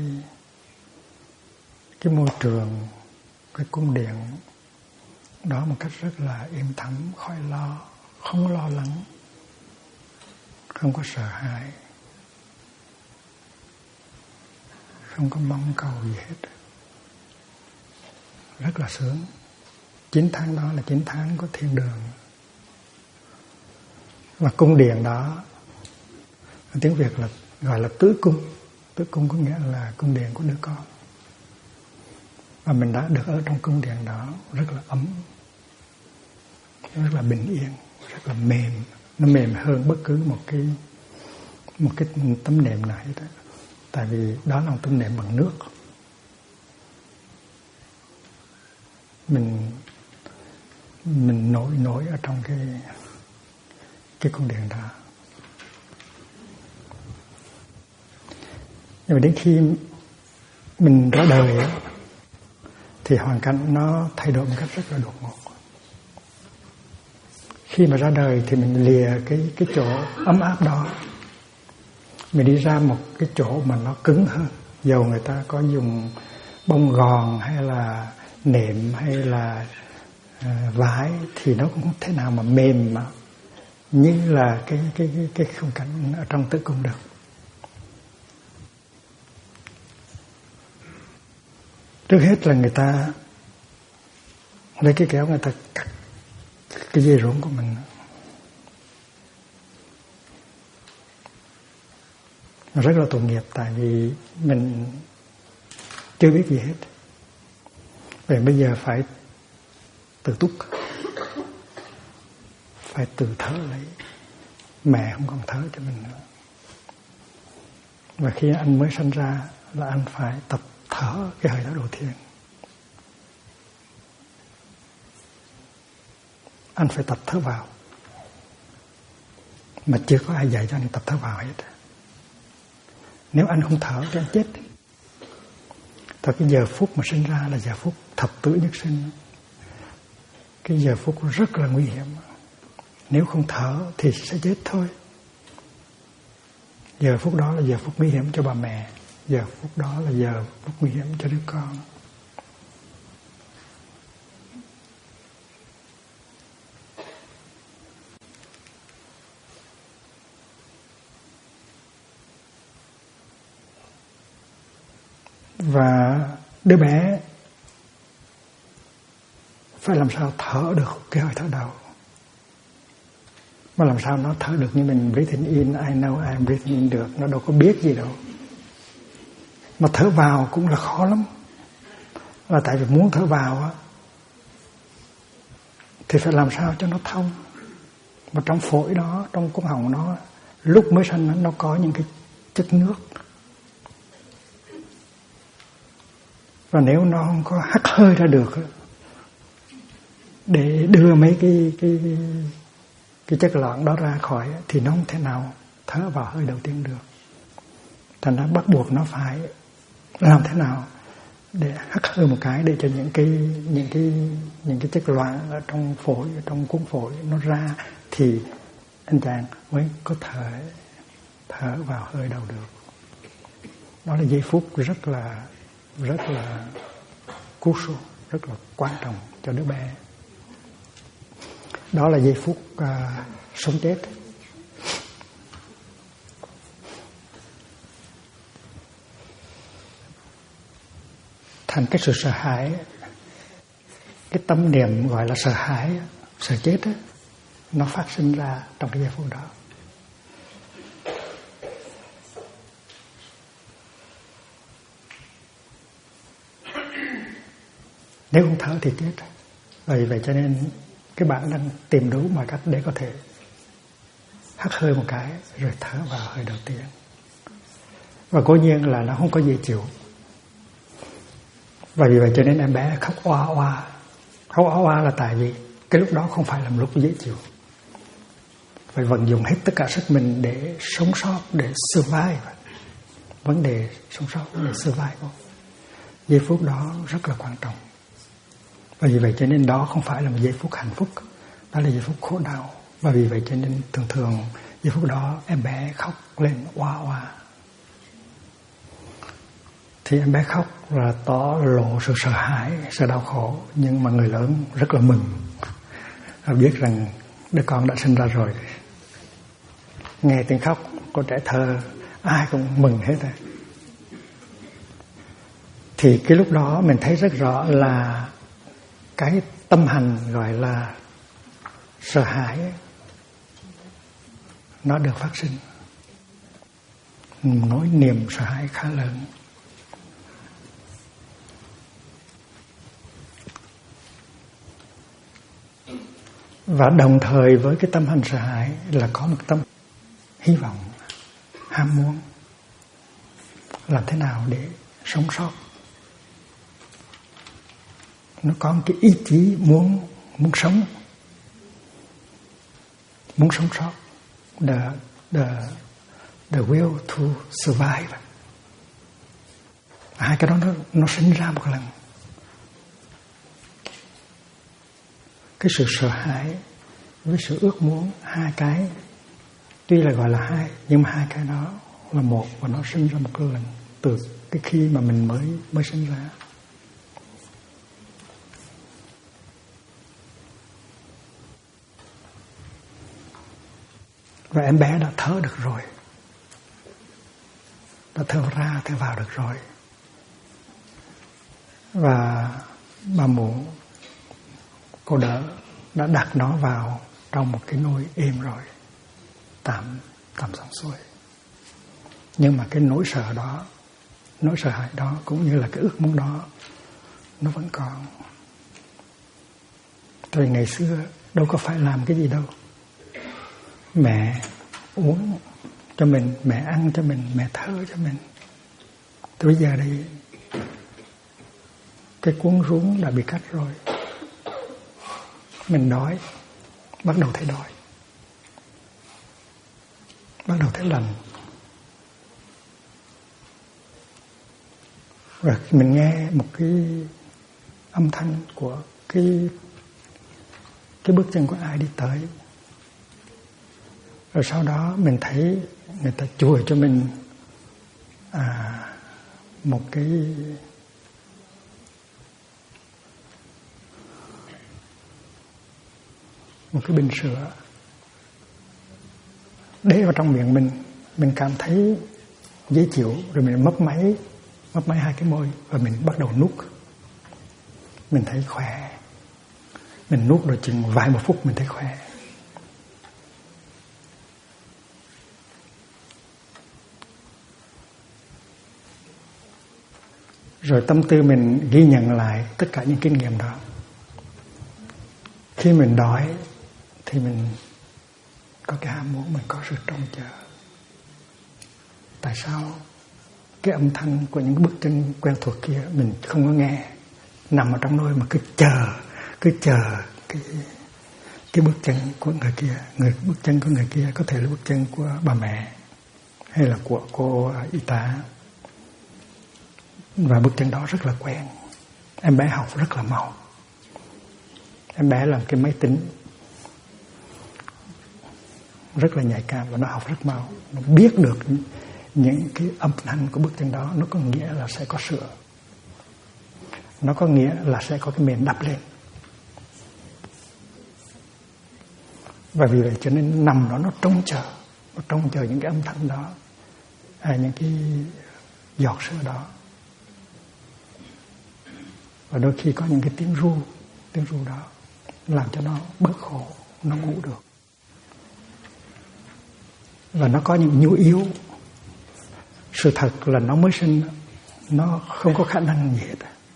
cái môi trường, cái cung điện đó một cách rất là êm thấm, khỏi lo, không lo lắng, không có sợ hãi, không có mong cầu gì hết. Rất là sướng. 9 tháng đó là 9 tháng của thiên đường. Và cung điện đó, tiếng Việt là gọi là tứ cung. Tứ cung có nghĩa là cung điện của đứa con. Và mình đã được ở trong cung điện đó rất là ấm, rất là bình yên, rất là mềm. Nó mềm hơn bất cứ một cái tấm nệm nào hết đó. Tại vì đó là một tấm nệm bằng nước. Mình nổi ở trong cái cung điện đó. Nhưng mà đến khi mình ra đời thì hoàn cảnh nó thay đổi một cách rất là đột ngột. Khi mà ra đời thì mình lìa cái chỗ ấm áp đó, mình đi ra một cái chỗ mà nó cứng hơn. Dầu người ta có dùng bông gòn hay là nệm hay là vải thì nó cũng không thể nào mà mềm mà như là cái khung cảnh ở trong tử cung được. Trước hết là người ta lấy cái kéo người ta cắt cái dây rốn của mình. Nó rất là tội nghiệp tại vì mình chưa biết gì hết. Vậy bây giờ phải tự túc, phải tự thở lấy. Mẹ không còn thở cho mình nữa. Và khi anh mới sinh ra là anh phải tập thở cái hơi thở đầu tiên. Anh phải tập thở vào. Mà chưa có ai dạy cho anh tập thở vào hết. Nếu anh không thở thì anh chết. Tại cái giờ phút mà sinh ra là giờ phút thập tử nhất sinh. Cái giờ phút rất là nguy hiểm. Nếu không thở thì sẽ chết thôi. Giờ phút đó là giờ phút nguy hiểm cho bà mẹ. Giờ phút đó là giờ phút nguy hiểm cho đứa con. Và đứa bé phải làm sao thở được cái hơi thở đầu. Mà làm sao nó thở được như mình breathing in, I know I'm breathing in được. Nó đâu có biết gì đâu. Mà thở vào cũng là khó lắm. Là tại vì muốn thở vào á thì phải làm sao cho nó thông. Mà trong phổi đó, trong cuống họng nó, lúc mới sinh nó có những cái chất nước. Và nếu nó không có hắt hơi ra được để đưa mấy cái chất loãng đó ra khỏi thì nó không thể nào thở vào hơi đầu tiên được. Thành ra bắt buộc nó phải làm thế nào để hắt hơi một cái để cho những cái chất loãng ở trong phổi, ở trong cuống phổi nó ra thì anh chàng mới có thể thở vào hơi đầu được. Đó là giây phút rất là crucial, rất là quan trọng cho đứa bé. Đó là giây phút sống chết. Thành cái sự sợ hãi, cái tâm niệm gọi là sợ hãi, sợ chết ấy, nó phát sinh ra trong cái giây phút đó. Nếu không thở thì chết. Vậy cho nên cái bạn đang tìm đủ mọi cách để có thể hắt hơi một cái rồi thở vào hơi đầu tiên. Và cố nhiên là nó không có dễ chịu. Và vì vậy cho nên em bé khóc oa oa. Khóc oa oa là tại vì cái lúc đó không phải là một lúc dễ chịu. Phải vận dụng hết tất cả sức mình để sống sót, để survive. Vấn đề sống sót, vấn đề survive. Giây phút đó rất là quan trọng. Và vì vậy cho nên đó không phải là một giây phút hạnh phúc. Đó là giây phút khổ đau. Và vì vậy cho nên thường giây phút đó em bé khóc lên oa oa. Thì em bé khóc là tỏ lộ sự sợ hãi, sự đau khổ. Nhưng mà người lớn rất là mừng. Và biết rằng đứa con đã sinh ra rồi. Nghe tiếng khóc của trẻ thơ ai cũng mừng hết rồi. Thì cái lúc đó mình thấy rất rõ là cái tâm hành gọi là sợ hãi nó được phát sinh. nỗi niềm sợ hãi khá lớn. Và đồng thời với cái tâm hành sợ hãi là có một tâm hy vọng, ham muốn làm thế nào để sống sót. Nó có một cái ý chí muốn sống, muốn sống sót, the will to survive. Hai cái đó nó sinh ra một lần. Cái sự sợ hãi với sự ước muốn, hai cái tuy là gọi là hai, nhưng mà hai cái đó là một, và nó sinh ra một lần từ cái khi mà mình mới sinh ra. Và em bé đã thở được rồi, đã thở ra thở vào được rồi, và bà mụ cô đỡ đã đặt nó vào trong một cái nôi êm rồi, tạm xong xuôi. Nhưng mà cái nỗi sợ đó, nỗi sợ hãi đó cũng như là cái ước muốn đó nó vẫn còn. Tại vì ngày xưa đâu có phải làm cái gì đâu. Mẹ uống cho mình, mẹ ăn cho mình, mẹ thở cho mình. Tới bây giờ đây cái cuống rốn đã bị cắt rồi, mình đói, bắt đầu thấy đói, bắt đầu thấy lạnh. Rồi mình nghe một cái âm thanh của cái bước chân của ai đi tới. Rồi sau đó mình thấy người ta chùi cho mình một cái bình sữa để vào trong miệng mình cảm thấy dễ chịu. Rồi mình mấp máy hai cái môi và mình bắt đầu nuốt. Mình thấy khỏe, mình nuốt rồi chừng vài một phút mình thấy khỏe. Rồi tâm tư mình ghi nhận lại tất cả những kinh nghiệm đó. Khi mình đói thì mình có cái ham muốn, mình có sự trông chờ. Tại sao cái âm thanh của những bước chân quen thuộc kia mình không có nghe, nằm ở trong nôi mà cứ chờ cái bước chân của người kia. Bước chân của người kia có thể là bước chân của bà mẹ hay là của cô y tá. Và bước chân đó rất là quen. Em bé học rất là mau. Em bé làm cái máy tính rất là nhạy cảm và nó học rất mau. Nó biết được những cái âm thanh của bước chân đó. Nó có nghĩa là sẽ có sữa, nó có nghĩa là sẽ có cái mền đắp lên. Và vì vậy cho nên nằm đó nó trông chờ những cái âm thanh đó, những cái giọt sữa đó. Và đôi khi có những cái tiếng ru đó làm cho nó bớt khổ, nó ngủ được. Và nó có những nhu yếu. Sự thật là nó mới sinh, nó không có khả năng gì hết.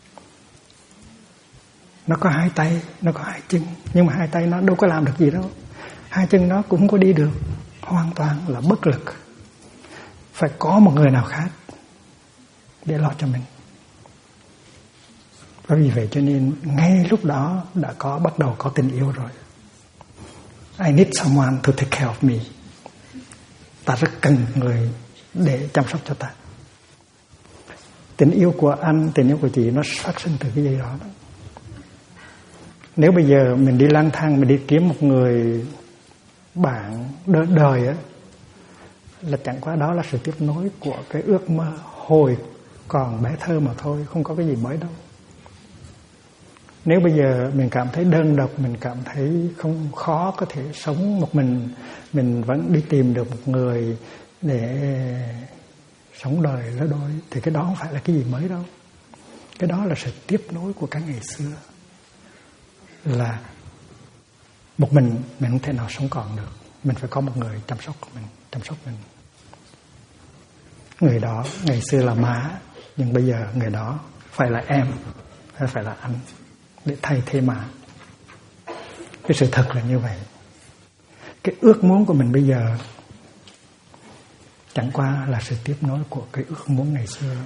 Nó có hai tay, nó có hai chân, nhưng mà hai tay nó đâu có làm được gì đâu. Hai chân nó cũng không có đi được, hoàn toàn là bất lực. Phải có một người nào khác để lo cho mình. Và vì vậy cho nên ngay lúc đó đã bắt đầu có tình yêu rồi. I need someone to take care of me. Ta rất cần người để chăm sóc cho ta. Tình yêu của anh, tình yêu của chị nó phát sinh từ cái gì đó. Nếu bây giờ mình đi lang thang, mình đi kiếm một người bạn đời á, là chẳng qua đó là sự tiếp nối của cái ước mơ hồi còn bé thơ mà thôi, không có cái gì mới đâu. Nếu bây giờ mình cảm thấy đơn độc, mình cảm thấy không khó có thể sống một mình vẫn đi tìm được một người để sống đời lứa đôi, thì cái đó không phải là cái gì mới đâu. Cái đó là sự tiếp nối của cả ngày xưa. Là một mình không thể nào sống còn được. Mình phải có một người chăm sóc mình. Người đó ngày xưa là má, nhưng bây giờ người đó phải là em, hay phải là anh, để thay thế má. Cái sự thật là như vậy. Cái ước muốn của mình bây giờ chẳng qua là sự tiếp nối của cái ước muốn ngày xưa.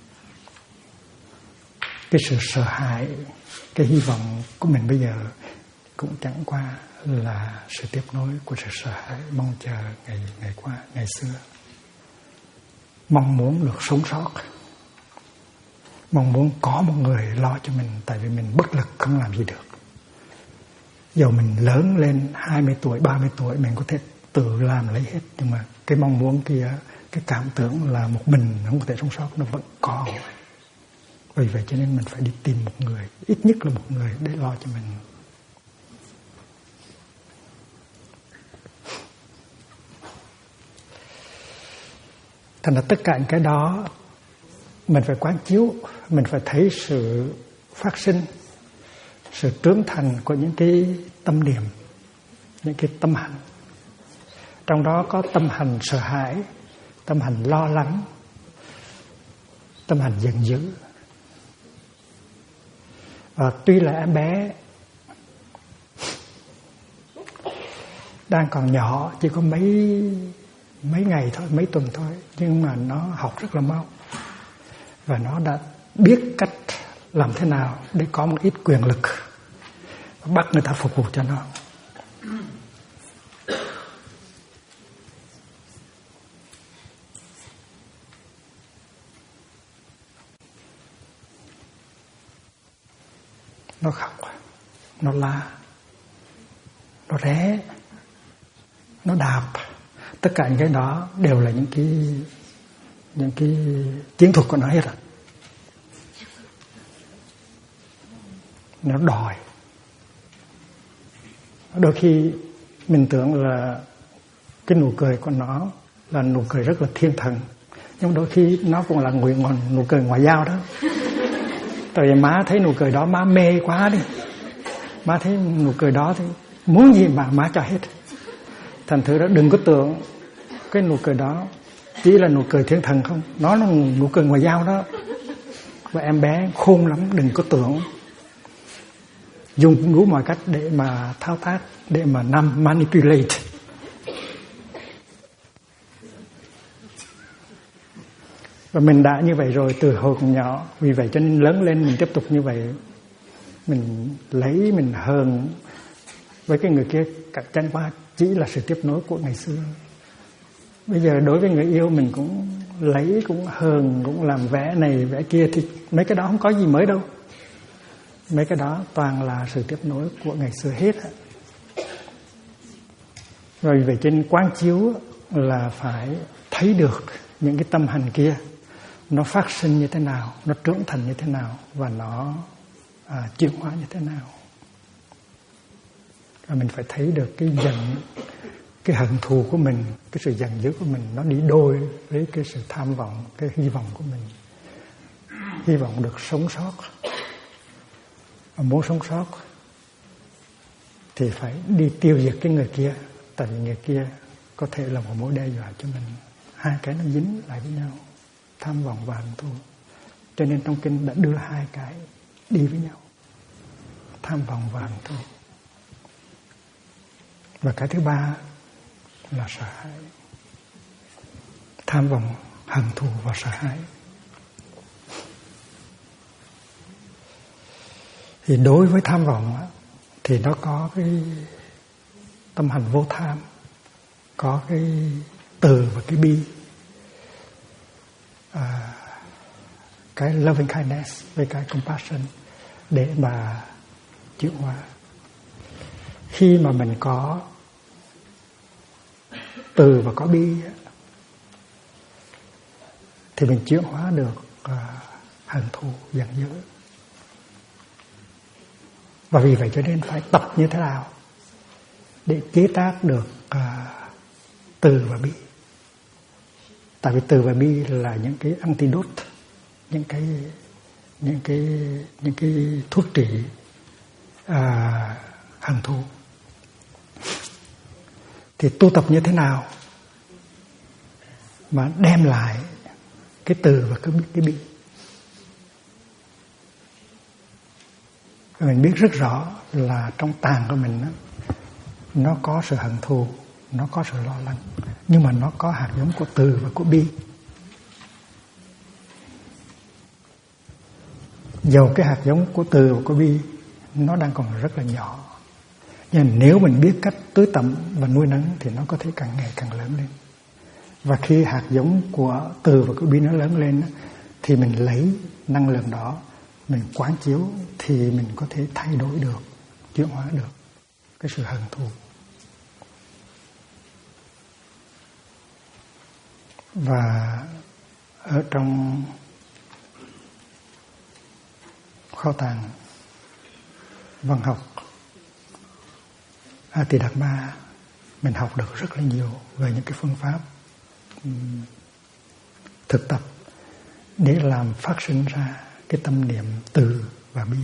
Cái sự sợ hãi, cái hy vọng của mình bây giờ cũng chẳng qua là sự tiếp nối của sự sợ hãi mong chờ ngày qua, ngày xưa. Mong muốn được sống sót, mong muốn có một người lo cho mình, tại vì mình bất lực không làm gì được. Dầu mình lớn lên 20 tuổi, 30 tuổi mình có thể tự làm lấy hết, nhưng mà cái mong muốn kia, cái cảm tưởng là một mình không có thể sống sót, nó vẫn còn. Vì vậy cho nên mình phải đi tìm một người, ít nhất là một người để lo cho mình. Thành ra tất cả những cái đó mình phải quán chiếu, mình phải thấy sự phát sinh, sự trưởng thành của những cái tâm niệm, những cái tâm hành. Trong đó có tâm hành sợ hãi, tâm hành lo lắng, tâm hành giận dữ. Và tuy là em bé đang còn nhỏ, chỉ có mấy ngày thôi, mấy tuần thôi, nhưng mà nó học rất là mau. Và nó đã biết cách làm thế nào để có một ít quyền lực, bắt người ta phục vụ cho nó. Nó khóc, nó la, nó ré, nó đạp. Tất cả những cái đó đều là những cái chiến thuật của nó hết rồi. Nó đòi. Đôi khi mình tưởng là cái nụ cười của nó là nụ cười rất là thiên thần, nhưng đôi khi nó cũng là nụ cười ngoại giao đó. Tại vì má thấy nụ cười đó má mê quá đi, má thấy nụ cười đó thì muốn gì mà má cho hết. Thành thử đó đừng có tưởng cái nụ cười đó chỉ là nụ cười thiên thần không, nó là nụ cười ngoại giao đó. Và em bé khôn lắm, đừng có tưởng, dùng đủ mọi cách để mà thao tác, để mà manipulate. Và mình đã như vậy rồi từ hồi còn nhỏ, vì vậy cho nên lớn lên mình tiếp tục như vậy. Mình lấy, mình hờn với cái người kia, chẳng qua chỉ là sự tiếp nối của ngày xưa. Bây giờ đối với người yêu mình cũng lấy, cũng hờn, cũng làm vẽ này vẽ kia, thì mấy cái đó không có gì mới đâu. Mấy cái đó toàn là sự tiếp nối của ngày xưa hết. Rồi về trên quán chiếu là phải thấy được những cái tâm hành kia nó phát sinh như thế nào, nó trưởng thành như thế nào, và nó chuyển hóa như thế nào. Và mình phải thấy được cái giận, cái hận thù của mình, cái sự giận dữ của mình nó đi đôi với cái sự tham vọng, cái hy vọng của mình. Hy vọng được sống sót. Và muốn sống sót thì phải đi tiêu diệt cái người kia, tại vì người kia có thể là một mối đe dọa cho mình. Hai cái nó dính lại với nhau, tham vọng và hận thù. Cho nên trong kinh đã đưa hai cái đi với nhau, tham vọng và hận thù. Và cái thứ ba là sợ hãi. Tham vọng, hận thù và sợ hãi. Thì đối với tham vọng thì nó có cái tâm hành vô tham, có cái từ và cái bi, cái loving kindness với cái compassion để mà chuyển hóa. Khi mà mình có từ và có bi thì mình chuyển hóa được hận thù, giận dữ. Và vì vậy cho nên phải tập như thế nào để chế tác được từ và bi. Tại vì từ và bi là những cái antidote, những cái thuốc trị hận thù. Thì tu tập như thế nào mà đem lại cái từ và cái bi. Mình biết rất rõ là trong tạng của mình đó, nó có sự hận thù, nó có sự lo lắng, nhưng mà nó có hạt giống của từ và của bi. Dầu cái hạt giống của từ và của bi nó đang còn rất là nhỏ, nhưng nếu mình biết cách tưới tẩm và nuôi nấng thì nó có thể càng ngày càng lớn lên. Và khi hạt giống của từ và của bi nó lớn lên thì mình lấy năng lượng đó, mình quán chiếu thì mình có thể thay đổi được, chuyển hóa được cái sự hận thù. Và ở trong kho tàng văn học Atidarma, mình học được rất là nhiều về những cái phương pháp thực tập để làm phát sinh ra cái tâm niệm từ và bi.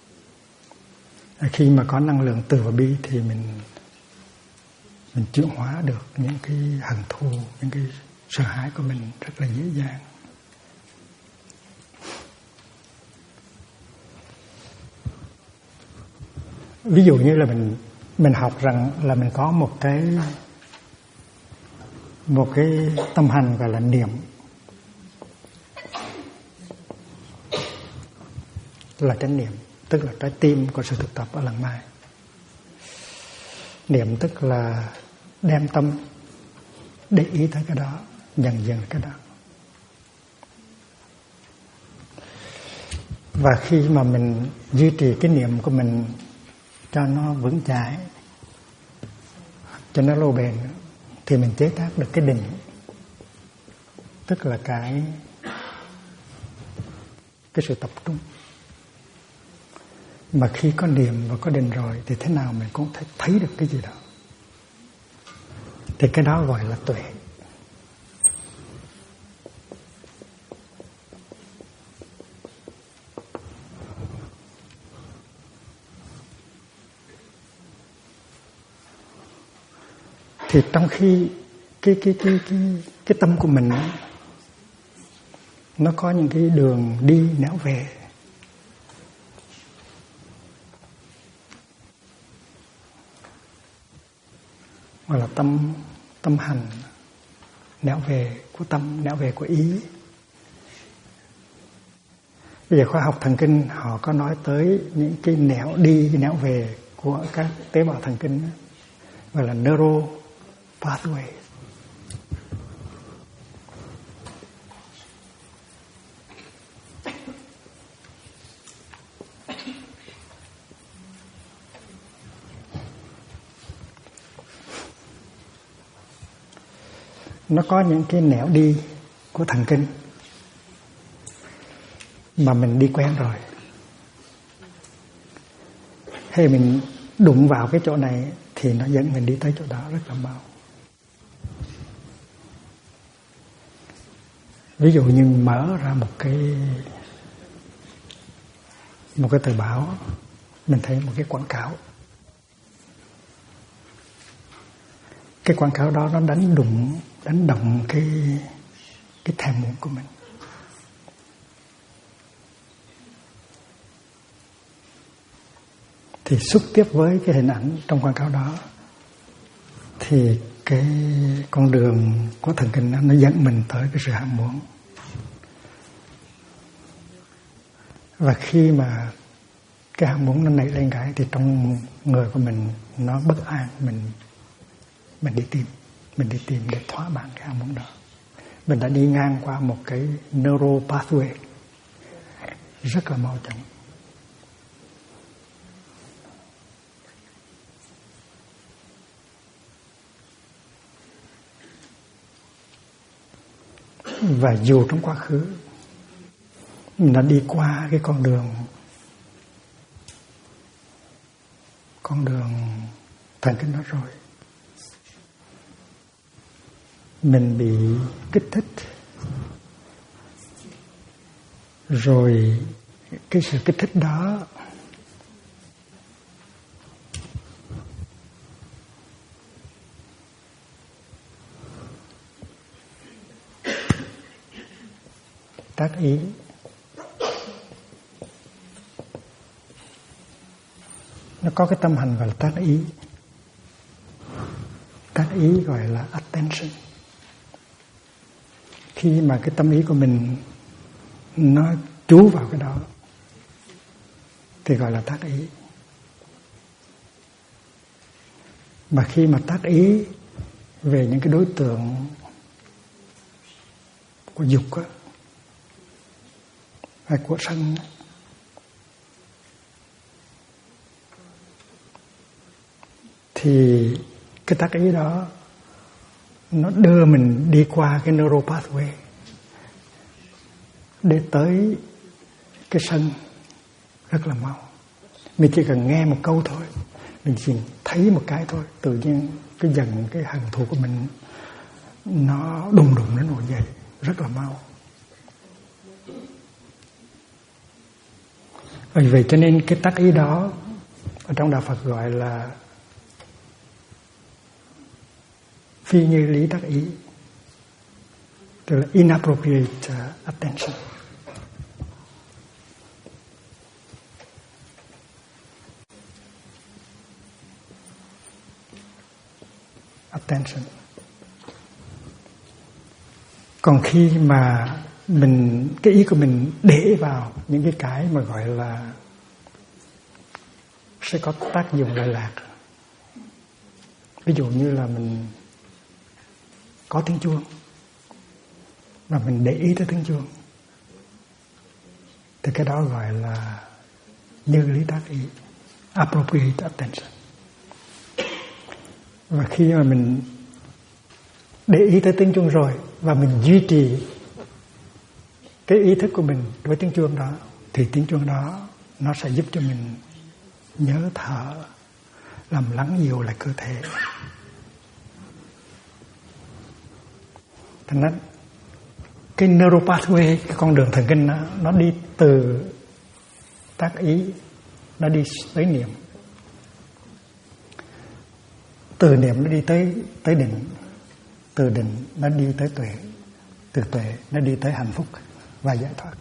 Khi mà có năng lượng từ và bi thì mình chuyển hóa được những cái hận thù, những cái sợ hãi của mình rất là dễ dàng. Ví dụ như là mình học rằng là mình có một cái tâm hành gọi là niệm, là chánh niệm, tức là trái tim của sự thực tập ở lần mai. Niệm tức là đem tâm để ý tới cái đó, dần dần cái đó. Và khi mà mình duy trì cái niệm của mình cho nó vững chãi, cho nó lâu bền, thì mình chế tác được cái định, tức là cái sự tập trung. Mà khi có niệm và có định rồi thì thế nào mình cũng thấy được cái gì đó, thì cái đó gọi là tuệ. Thì trong khi cái tâm của mình nó có những cái đường đi nẻo về, hoặc là tâm hành, nẻo về của tâm, nẻo về của ý. Bây giờ khoa học thần kinh họ có nói tới những cái nẻo đi, nẻo về của các tế bào thần kinh, gọi là neuro pathway. Nó có những cái nẻo đi của thần kinh mà mình đi quen rồi, hay mình đụng vào cái chỗ này thì nó dẫn mình đi tới chỗ đó rất là mau. Ví dụ như mở ra một cái tờ báo, mình thấy một cái quảng cáo. Cái quảng cáo đó nó đánh động cái thèm muốn của mình. Thì xúc tiếp với cái hình ảnh trong quảng cáo đó, thì cái con đường của thần kinh nó dẫn mình tới cái sự ham muốn. Và khi mà cái ham muốn nó nảy lên cái thì trong người của mình nó bất an, mình đi tìm để thỏa mãn cái ham muốn đó. Mình đã đi ngang qua một cái neuro pathway rất là mau chóng. Và dù trong quá khứ mình đã đi qua cái con đường thần kinh đó rồi, mình bị kích thích rồi, cái sự kích thích đó tác ý. Nó có cái tâm hành gọi là tác ý. Tác ý gọi là attention. Khi mà cái tâm ý của mình nó chú vào cái đó thì gọi là tác ý. Mà khi mà tác ý về những cái đối tượng của dục á, hay của sân á, thì cái tác ý đó nó đưa mình đi qua cái neural pathway để tới cái sân rất là mau. Mình chỉ cần nghe một câu thôi, mình chỉ thấy một cái thôi, tự nhiên cái dần cái hận thù của mình nó đùng đùng nó nổi dậy rất là mau. Vì vậy cho nên cái tác ý đó ở trong đạo Phật gọi là phi như lý tác ý, tức là inappropriate attention. Attention. Còn khi mà mình cái ý của mình để vào những cái mà gọi là sẽ có tác dụng lợi lạc. Ví dụ như là mình có tiếng chuông và mình để ý tới tiếng chuông thì cái đó gọi là như lý tác ý, appropriate attention. Và khi mà mình để ý tới tiếng chuông rồi và mình duy trì cái ý thức của mình với tiếng chuông đó thì tiếng chuông đó nó sẽ giúp cho mình nhớ thở, làm lắng dịu lại cơ thể. Thành ra cái neural pathway, cái con đường thần kinh nó đi từ tác ý, nó đi tới niệm, từ niệm nó đi tới định, từ định nó đi tới tuệ, từ tuệ nó đi tới hạnh phúc và giải thoát.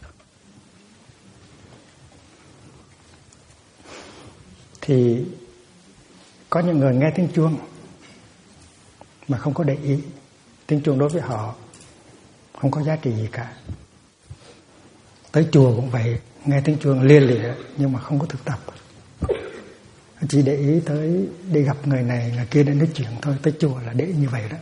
Thì có những người nghe tiếng chuông mà không có để ý, tiếng chuông đối với họ không có giá trị gì cả. Tới chùa cũng vậy, nghe tiếng chuông lia lịa nhưng mà không có thực tập, chỉ để ý tới đi gặp người này người kia để nói chuyện thôi. Tới chùa là để như vậy đó.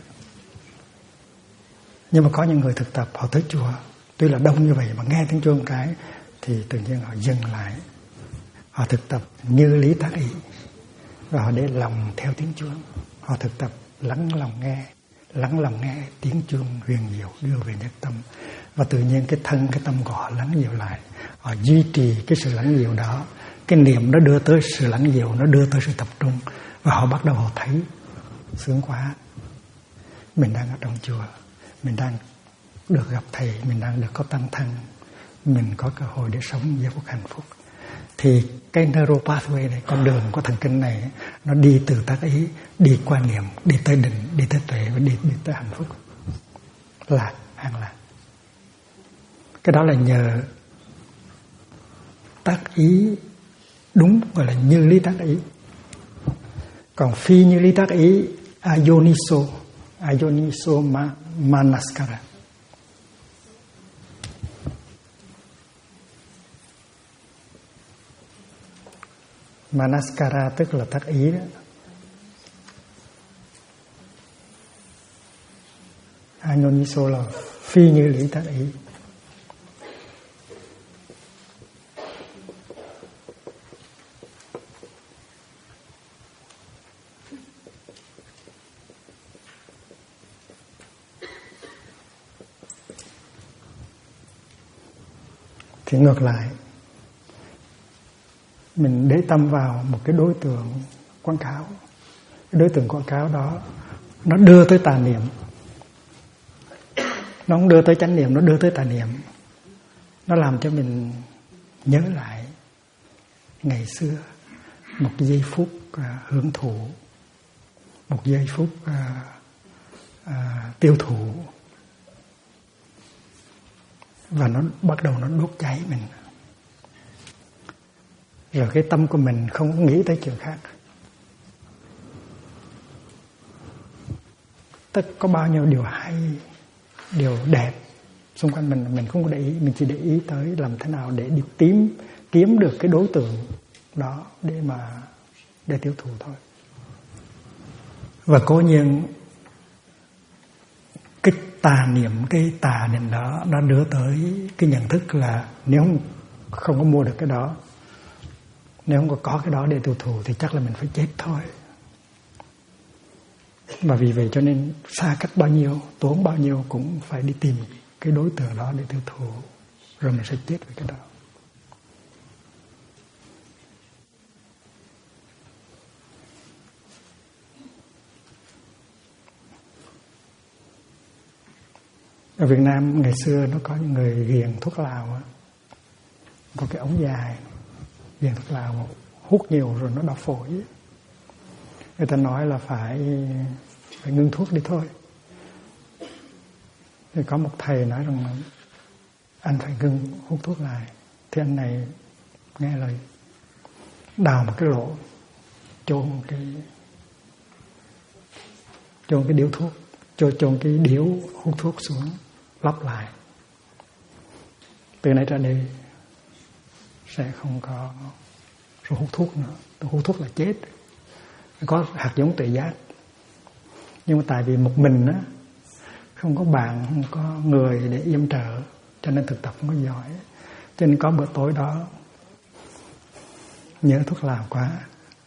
Nhưng mà có những người thực tập, họ tới chùa tuy là đông như vậy mà nghe tiếng chuông cái thì tự nhiên họ dừng lại, họ thực tập như lý tác ý và họ để lòng theo tiếng chuông. Họ thực tập lắng lòng nghe tiếng chuông huyền diệu đưa về nhất tâm, và tự nhiên cái thân cái tâm của họ lắng dịu lại. Họ duy trì cái sự lắng dịu đó, cái niệm nó đưa tới sự lắng dịu, nó đưa tới sự tập trung, và họ bắt đầu họ thấy sướng quá, mình đang ở trong chùa, mình đang được gặp thầy, mình đang được có tăng thân, mình có cơ hội để sống giây phút hạnh phúc. Thì cái neural pathway này, con đường của thần kinh này, nó đi từ tác ý, đi qua niệm, đi tới định, đi tới tuệ và đi tới hạnh phúc, lạc, an lạc. Cái đó là nhờ tác ý đúng, gọi là như lý tác ý. Còn phi như lý tác ý, ayoniso manaskara. Manaskara tức là tác ý đó. Ayoniso là phi như lý tác ý. Thì ngược lại, mình để tâm vào một cái đối tượng quảng cáo. Cái đối tượng quảng cáo đó nó đưa tới tà niệm, nó không đưa tới chánh niệm, nó đưa tới tà niệm. Nó làm cho mình nhớ lại ngày xưa, một giây phút hưởng thụ, một giây phút tiêu thụ, và nó bắt đầu nó đốt cháy mình. Rồi cái tâm của mình không có nghĩ tới chuyện khác. Tất có bao nhiêu điều hay, điều đẹp xung quanh mình không có để ý, mình chỉ để ý tới làm thế nào để đi kiếm được cái đối tượng đó để tiêu thụ thôi. Và cố nhiên cái tà niệm, cái tà niệm đó nó đưa tới cái nhận thức là nếu không có mua được cái đó, nếu không có cái đó để tiêu thụ thì chắc là mình phải chết thôi. Và vì vậy cho nên xa cách bao nhiêu, tốn bao nhiêu cũng phải đi tìm cái đối tượng đó để tiêu thụ, rồi mình sẽ chết với cái đó. Ở Việt Nam ngày xưa nó có những người nghiện thuốc lào á, có cái ống dài nghiện thuốc lào hút nhiều rồi nó đau phổi. Người ta nói là phải ngưng thuốc đi thôi. Thì có một thầy nói rằng là anh phải ngưng hút thuốc lại. Thì anh này nghe lời, đào một cái lỗ, chôn cái điếu thuốc, chôn cái điếu hút thuốc xuống, lắp lại. Từ nay ra đây sẽ không có rồi hút thuốc nữa. Tôi hút thuốc là chết. Có hạt giống tự giác, nhưng mà tại vì một mình á, không có bạn, không có người để yểm trợ, cho nên thực tập không có giỏi. Cho nên có bữa tối đó nhớ thuốc lào quá.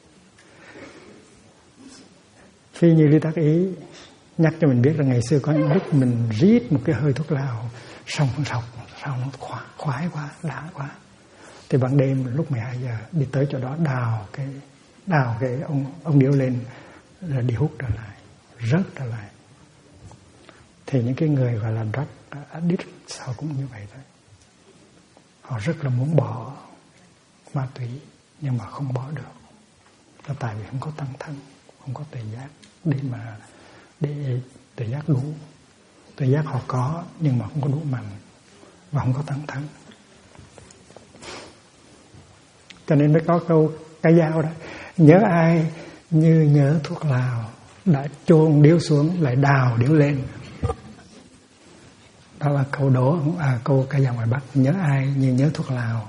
Phi Như Lý Tác Ý nhắc cho mình biết là ngày xưa có những lúc mình rít một cái hơi thuốc lào xong nó khoái quá, đã quá. Thì ban đêm lúc 12 giờ đi tới chỗ đó đào cái ông điếu lên rồi đi hút trở lại, rớt trở lại. Thì những cái người gọi là drug addict sao cũng như vậy thôi. Họ rất là muốn bỏ ma túy nhưng mà không bỏ được. Là tại vì không có tăng thân, không có tuệ giác để tuệ giác đủ. Tuệ giác họ có nhưng mà không có đủ mạnh và không có tăng thân. Cho nên mới có câu cái dao đó, nhớ ai như nhớ thuốc lào, đã chôn điếu xuống lại đào điếu lên. Đó là câu đố, câu cái dao ngoài Bắc, nhớ ai như nhớ thuốc lào.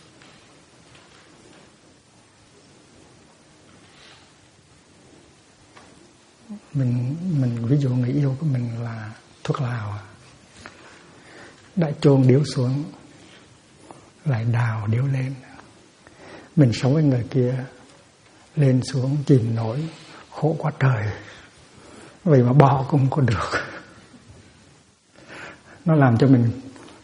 Mình ví dụ người yêu của mình là thuốc lào, đã chôn điếu xuống lại đào điếu lên. Mình sống với người kia lên xuống chìm nổi, khổ quá trời, vậy mà bỏ cũng không có được. Nó làm cho mình,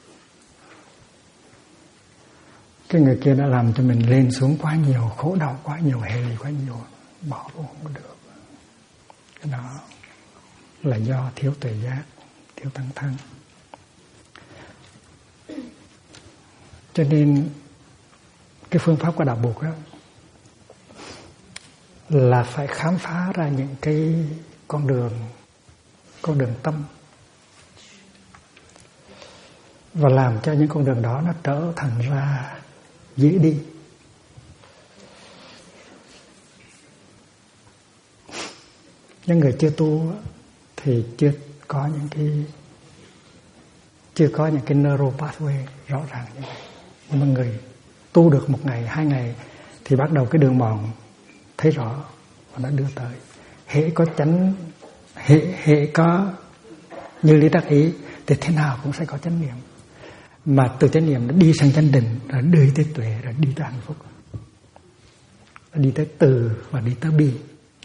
cái người kia đã làm cho mình lên xuống quá nhiều, khổ đau quá nhiều, hệ lụy quá nhiều, bỏ cũng không có được. Cái đó là do thiếu tuệ giác, thiếu tăng thân. Cho nên cái phương pháp của đạo Bụt đó là phải khám phá ra những cái con đường tâm và làm cho những con đường đó nó trở thành ra dễ đi. Những người chưa tu thì chưa có những cái neural pathway rõ ràng như vậy. Nhưng mà người tu được 1 ngày, 2 ngày thì bắt đầu cái đường mòn thấy rõ và nó đưa tới. Hễ có chánh, hễ có như Lý Tác Ý thì thế nào cũng sẽ có chánh niệm. Mà từ chánh niệm nó đi sang chánh định, rồi đi tới tuệ, rồi đi tới hạnh phúc, đi tới từ và đi tới bi.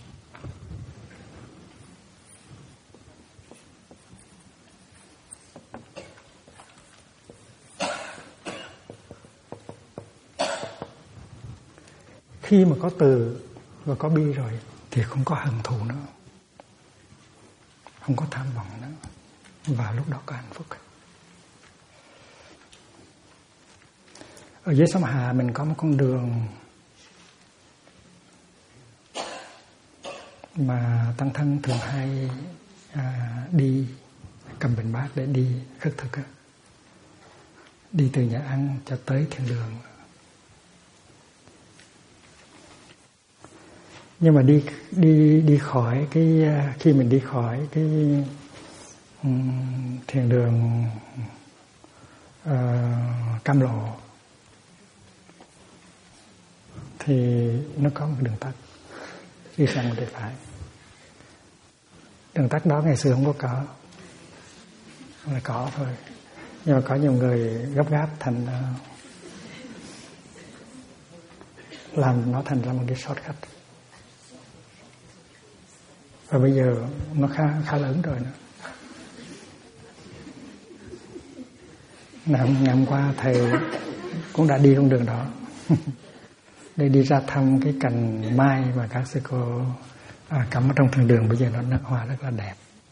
Khi mà có từ và có bi rồi thì không có hận thù nữa, không có tham vọng nữa, và lúc đó có hạnh phúc. Ở dưới Sông Hà mình có một con đường mà tăng thân thường hay đi cầm bình bát để đi khất thực. đi từ nhà ăn cho tới thiên đường. Nhưng mà đi khỏi cái, khi mình đi khỏi cái thiền đường Cam Lộ thì nó có một đường tắt đi sang một bên phải. Đường tắt đó ngày xưa không có là có thôi, nhưng mà có nhiều người gấp gáp thành làm nó thành ra một cái shortcut. Và bây giờ nó khá lớn rồi nữa. Ngày hôm qua thầy cũng đã đi con đường đó để đi ra thăm cái cành mai mà các sư cô cắm ở trong thiền đường. Bây giờ nó nở hoa rất là đẹp.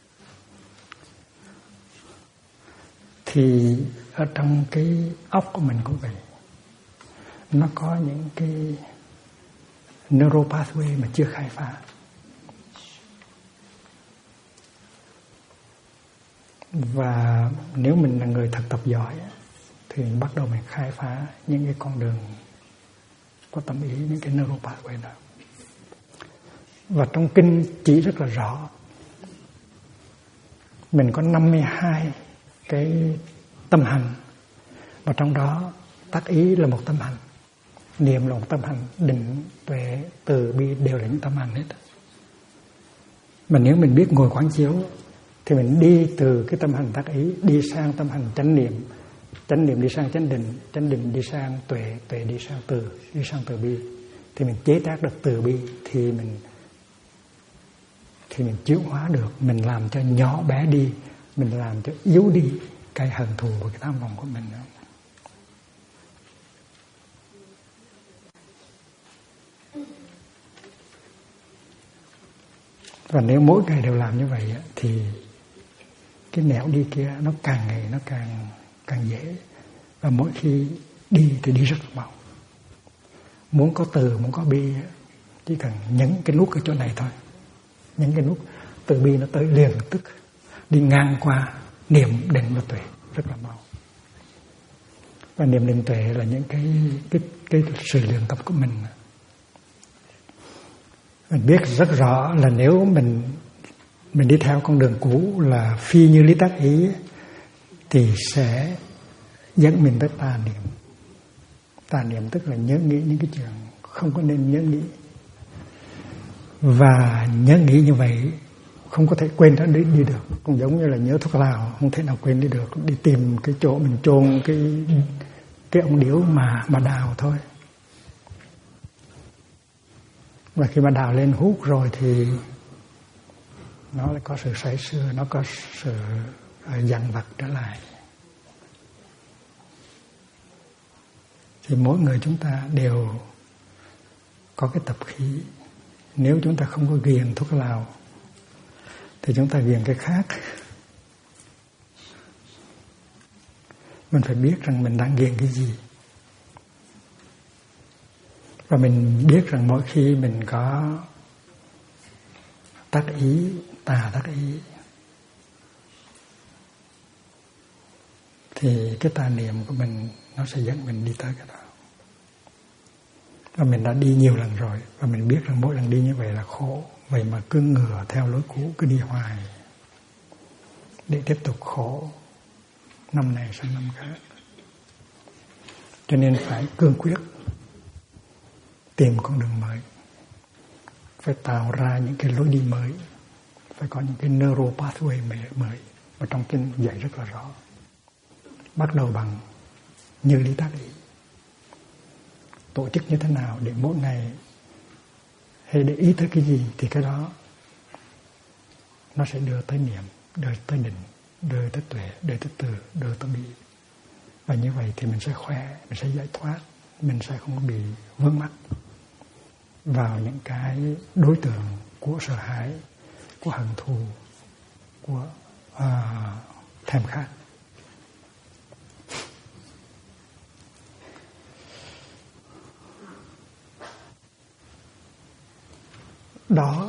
Thì ở trong cái óc của mình cũng vậy, nó có những cái neural pathway mà chưa khai phá. Và nếu mình là người thực tập giỏi thì mình bắt đầu mình khai phá những cái con đường có tâm ý, những cái neural pathway đó. Và trong kinh chỉ rất là rõ, mình có 52 cái tâm hành, và trong đó tác ý là một tâm hành, niệm là một tâm hành, định, tuệ, từ bi đều là những tâm hành hết. Mà nếu mình biết ngồi quán chiếu thì mình đi từ cái tâm hành tác ý đi sang tâm hành chánh niệm đi sang chánh định đi sang tuệ, tuệ đi sang từ bi, thì mình chế tác được từ bi, thì mình chuyển hóa được, mình làm cho nhỏ bé đi, mình làm cho yếu đi cái hận thù và cái tham vọng của mình nữa. Và nếu mỗi ngày đều làm như vậy thì cái nẻo đi kia nó càng ngày nó càng dễ. Và mỗi khi đi thì đi rất là mau. Muốn có từ, muốn có bi, chỉ cần nhấn cái nút ở chỗ này thôi, nhấn cái nút từ bi nó tới liền tức, đi ngang qua niệm, định và tuệ rất là mau. Và niệm, định, tuệ là những cái sự luyện tập của mình. Mình biết rất rõ là nếu mình đi theo con đường cũ là phi như lý tác ý thì sẽ dẫn mình tới tà niệm. Tà niệm tức là nhớ nghĩ những cái chuyện không có nên nhớ nghĩ. Và nhớ nghĩ như vậy không có thể quên nó đi được. Cũng giống như là nhớ thuốc lào, không thể nào quên đi được. Đi tìm cái chỗ mình chôn cái ống điếu mà đào thôi. Và khi mà đào lên hút rồi thì nó lại có sự say sưa, nó có sự dằn vặt trở lại. Thì mỗi người chúng ta đều có cái tập khí. Nếu chúng ta không có ghiền thuốc lào thì chúng ta ghiền cái khác. Mình phải biết rằng mình đang ghiền cái gì. Và mình biết rằng mỗi khi mình có tác ý, tà tác ý, thì cái tà niệm của mình nó sẽ dẫn mình đi tới cái đó. Và mình đã đi nhiều lần rồi, và mình biết rằng mỗi lần đi như vậy là khổ. Vậy mà cứ ngửa theo lối cũ, cứ đi hoài để tiếp tục khổ năm này sang năm khác. Cho nên phải cương quyết tìm con đường mới, phải tạo ra những cái lối đi mới, phải có những cái neural pathway mới. Và trong kinh dạy rất là rõ. Bắt đầu bằng như lý tác ý. Tổ chức như thế nào để mỗi ngày hay để ý tới cái gì thì cái đó nó sẽ đưa tới niệm, đưa tới định, đưa tới tuệ, đưa tới từ, đưa tới bi. Và như vậy thì mình sẽ khỏe, mình sẽ giải thoát, mình sẽ không bị vướng mắc vào những cái đối tượng của sợ hãi, của hận thù, của thèm khát. Đó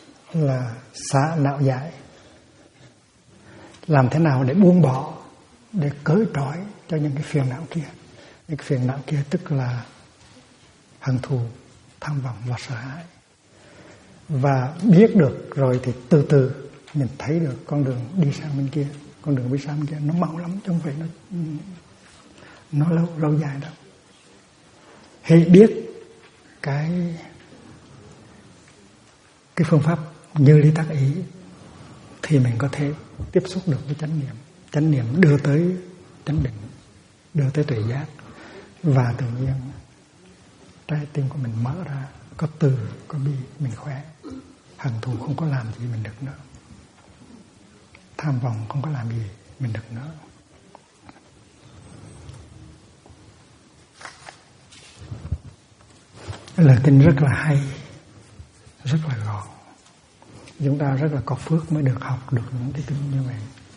là xả não giải. Làm thế nào để buông bỏ để cởi trói cho những cái phiền não kia. Những cái phiền não kia tức là hận thù, tham vọng và sợ hãi. Và biết được rồi thì từ từ mình thấy được con đường đi sang bên kia. Con đường đi sang bên kia nó mau lắm, chứ không phải nó lâu dài đâu. Hãy biết cái phương pháp như lý tác ý thì mình có thể tiếp xúc được với chánh niệm. Chánh niệm đưa tới chánh định, đưa tới tuệ giác, và tự nhiên trái tim của mình mở ra, có từ, có bi, mình khỏe. Hận thù không có làm gì mình được nữa, tham vọng không có làm gì mình được nữa. Lời kinh rất là hay, rất là gọn. Chúng ta rất là có phước mới được học được những cái kinh như vậy.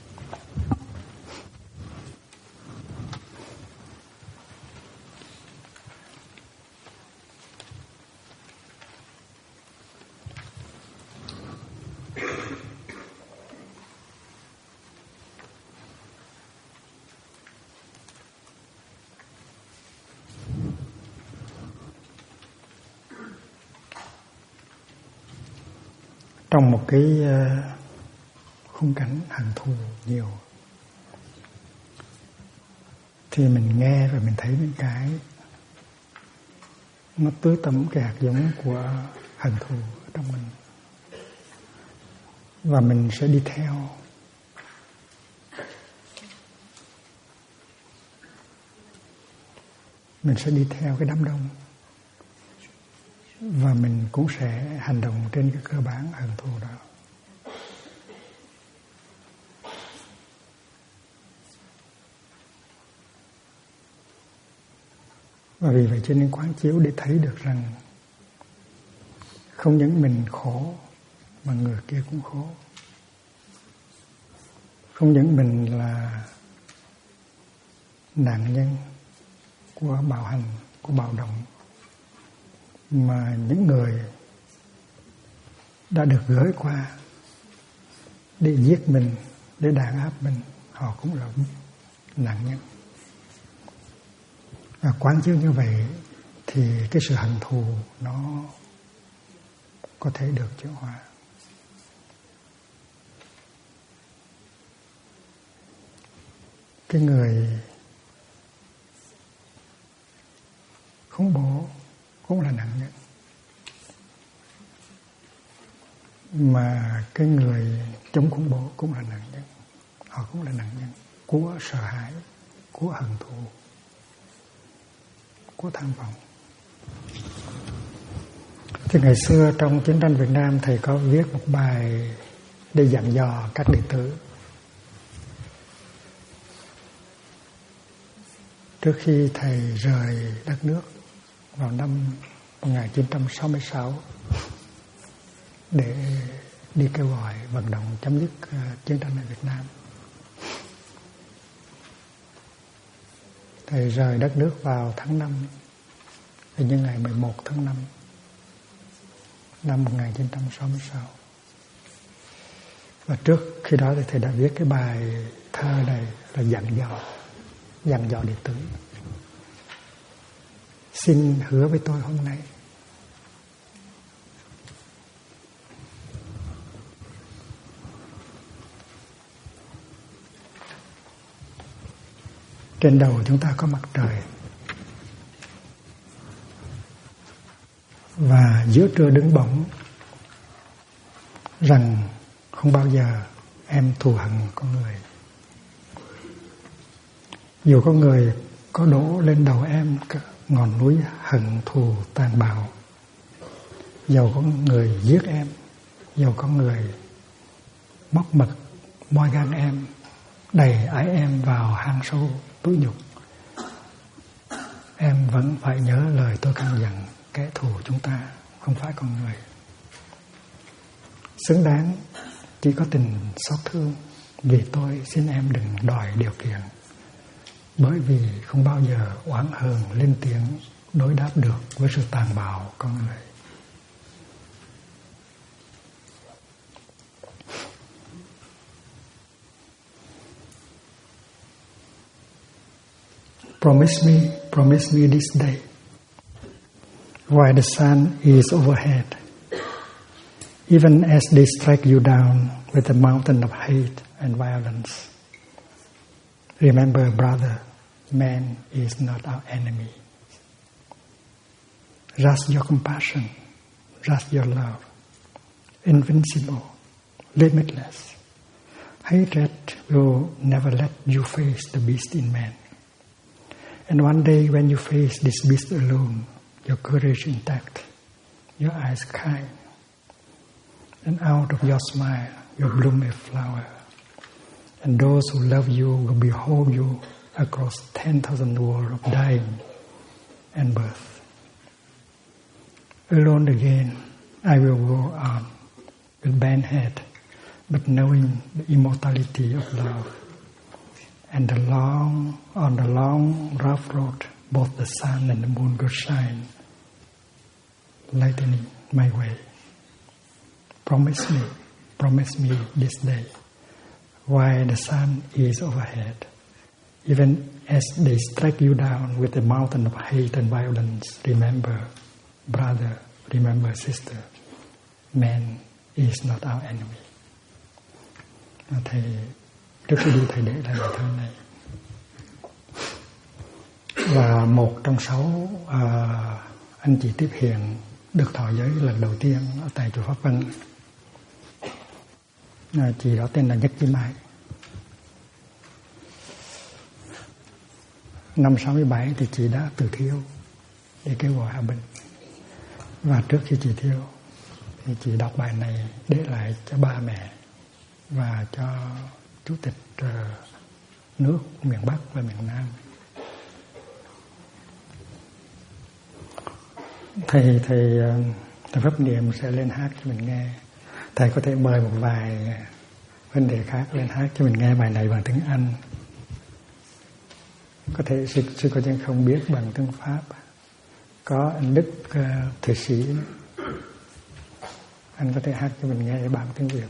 Trong một cái khung cảnh hận thù nhiều thì mình nghe rồi mình thấy những cái nó tưới tẩm cái hạt giống của hận thù ở trong mình, và mình sẽ đi theo. Mình sẽ đi theo cái đám đông, và mình cũng sẽ hành động trên cái cơ bản hận thù đó. Và vì vậy cho nên quán chiếu để thấy được rằng không những mình khổ mà người kia cũng khổ. Không những mình là nạn nhân của bạo hành, của bạo động, mà những người đã được gửi qua để giết mình, để đàn áp mình, họ cũng là nạn nhân. Và quán chiếu như vậy thì cái sự hận thù nó có thể được chuyển hóa. Cái người khủng bố cũng là nạn nhân, mà cái người chống khủng bố cũng là nạn nhân. Họ cũng là nạn nhân của sợ hãi, của hận thù, của tham vọng. Thì ngày xưa trong chiến tranh Việt Nam, thầy có viết một bài để dặn dò các đệ tử. Trước khi thầy rời đất nước vào năm 1966 để đi kêu gọi vận động chấm dứt chiến tranh ở Việt Nam, thầy rời đất nước vào tháng 5, hình như ngày 11 tháng 5 năm 1966. Và trước khi đó thì thầy đã viết cái bài thơ này là dặn dò đệ tử. Xin hứa với tôi hôm nay, trên đầu chúng ta có mặt trời, và giữa trưa đứng bổng, rằng không bao giờ em thù hận con người. Dù có người có đổ lên đầu em ngọn núi hận thù tàn bạo, dầu có người giết em, dầu có người móc mật moi gan em, đẩy ái em vào hang sâu tủi nhục, em vẫn phải nhớ lời tôi căn dặn, kẻ thù chúng ta không phải con người. Xứng đáng chỉ có tình xót thương, vì tôi xin em đừng đòi điều kiện, bởi vì không bao giờ oán hờn lên tiếng đối đáp được với sự tàn bạo con người. promise me this day, while the sun is overhead, even as they strike you down with a mountain of hate and violence. Remember, brother, man is not our enemy. Just your compassion, just your love, invincible, limitless. Hatred will never let you face the beast in man. And one day when you face this beast alone, your courage intact, your eyes kind, and out of your smile will bloom a flower. And those who love you will behold you across 10,000 worlds of dying and birth. Alone again, I will go on with bent head, but knowing the immortality of love. And on the long, rough road, both the sun and the moon will shine, lightening my way. Promise me this day, while the sun is overhead, even as they strike you down with a mountain of hate and violence. Remember, brother, remember, sister, man is not our enemy. Thầy trước khi đi thầy để lại bài thơ này. Và một trong 6 anh chị tiếp hiện được thọ giới lần đầu tiên ở tại chùa Pháp Vân. Chị đó tên là Nhất Chi Mai. Năm 67 thì chị đã từ thiêu để kêu gọi hòa bình. Và trước khi chị thiêu thì chị đọc bài này để lại cho ba mẹ và cho chủ tịch nước miền Bắc và miền Nam. Thầy Pháp Niệm sẽ lên hát cho mình nghe. Thầy có thể mời một vài vấn đề khác lên hát cho mình nghe bài này bằng tiếng Anh. Có thể sư cô Chân không biết bằng tiếng Pháp. Có anh Đức Thụy Sĩ, anh có thể hát cho mình nghe bằng tiếng Việt.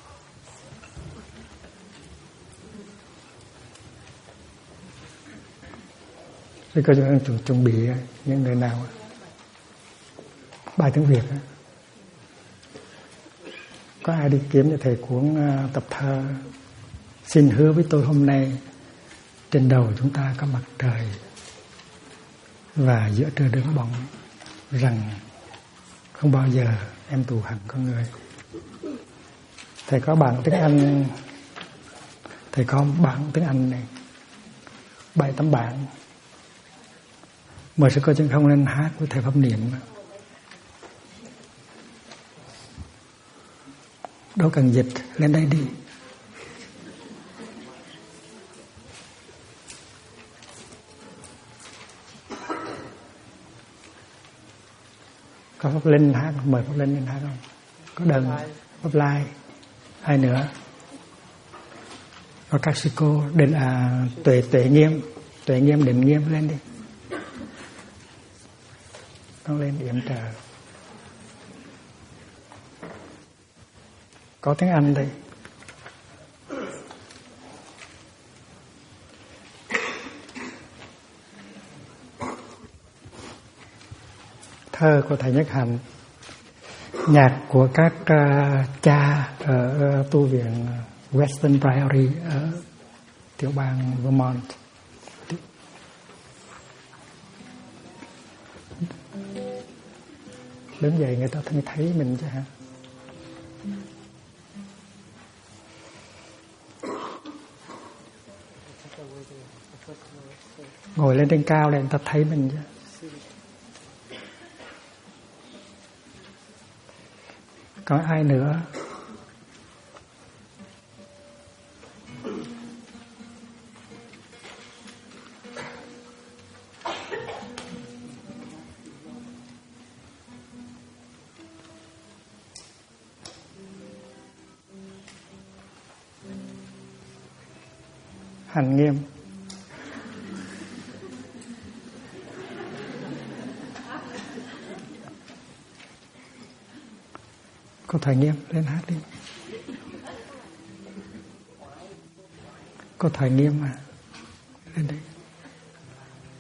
Sư cô Chân chuẩn bị những người nào bài tiếng Việt. Có ai đi kiếm cho thầy cuốn tập thơ Xin hứa với tôi hôm nay trên đầu chúng ta có mặt trời và giữa trời đứng bóng, rằng không bao giờ em tù hằn con người. Thầy có bản tiếng Anh, thầy có bản tiếng Anh này 7-8 bản. Mời sư cô Chân không lên hát với thầy Pháp Niệm. Đâu cần dịch, lên đây đi. Có Pháp Linh hát, mời Pháp Linh lên hát không? Có Đần, Pháp Lai, ai nữa? Có các sư cô, Tuệ Nghiêm, Định Nghiêm lên đi. Con lên điểm trợ. Có tiếng Anh đây. Thơ của thầy Nhất Hạnh, nhạc của các cha ở tu viện Western Priory ở tiểu bang Vermont. Đến vậy người ta thấy mình chứ hả? Ngồi lên trên cao để người ta thấy mình chứ. Có ai nữa? Hành Nghiêm. Cô thầy Nghiêm lên hát đi. Cô thầy Nghiêm à, lên đây.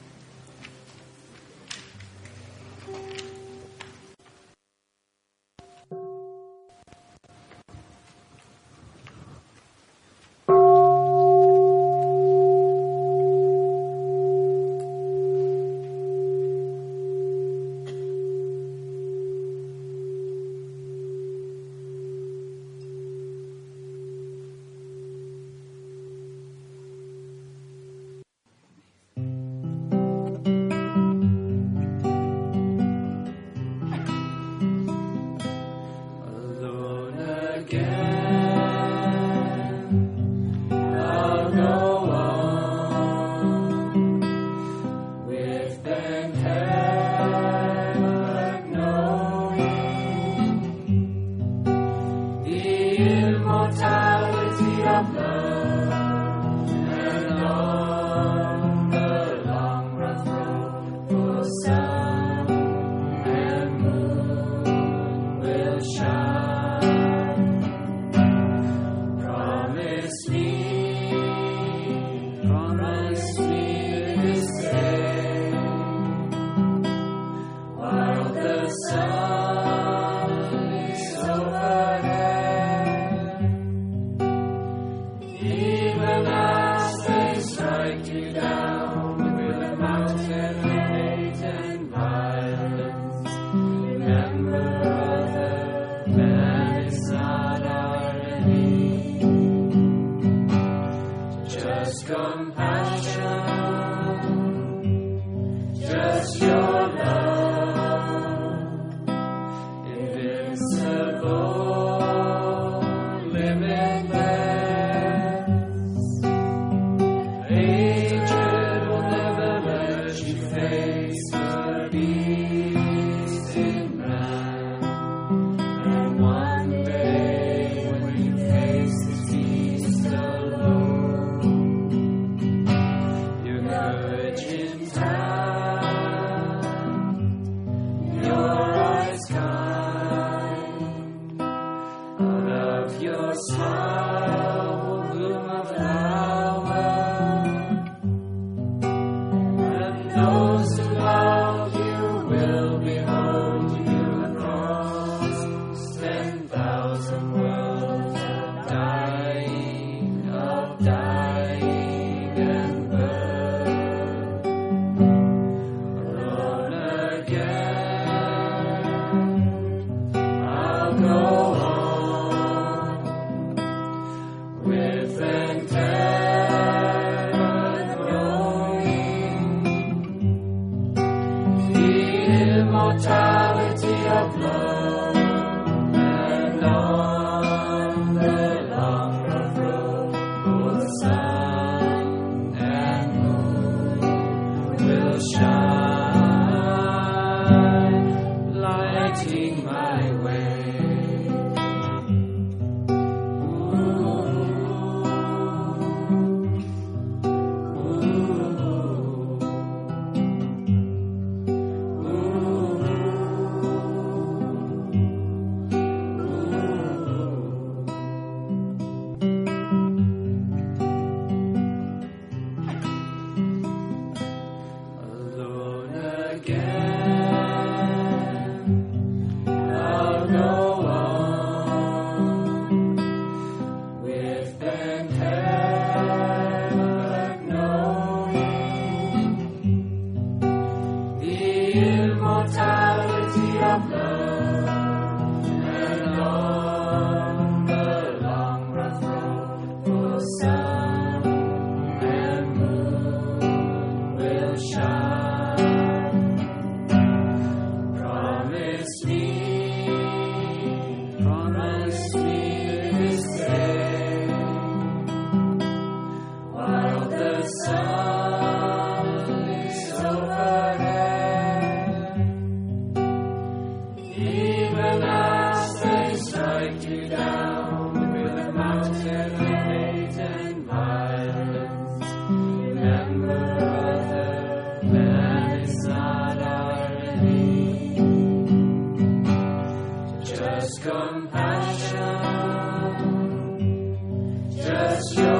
Just compassion, just your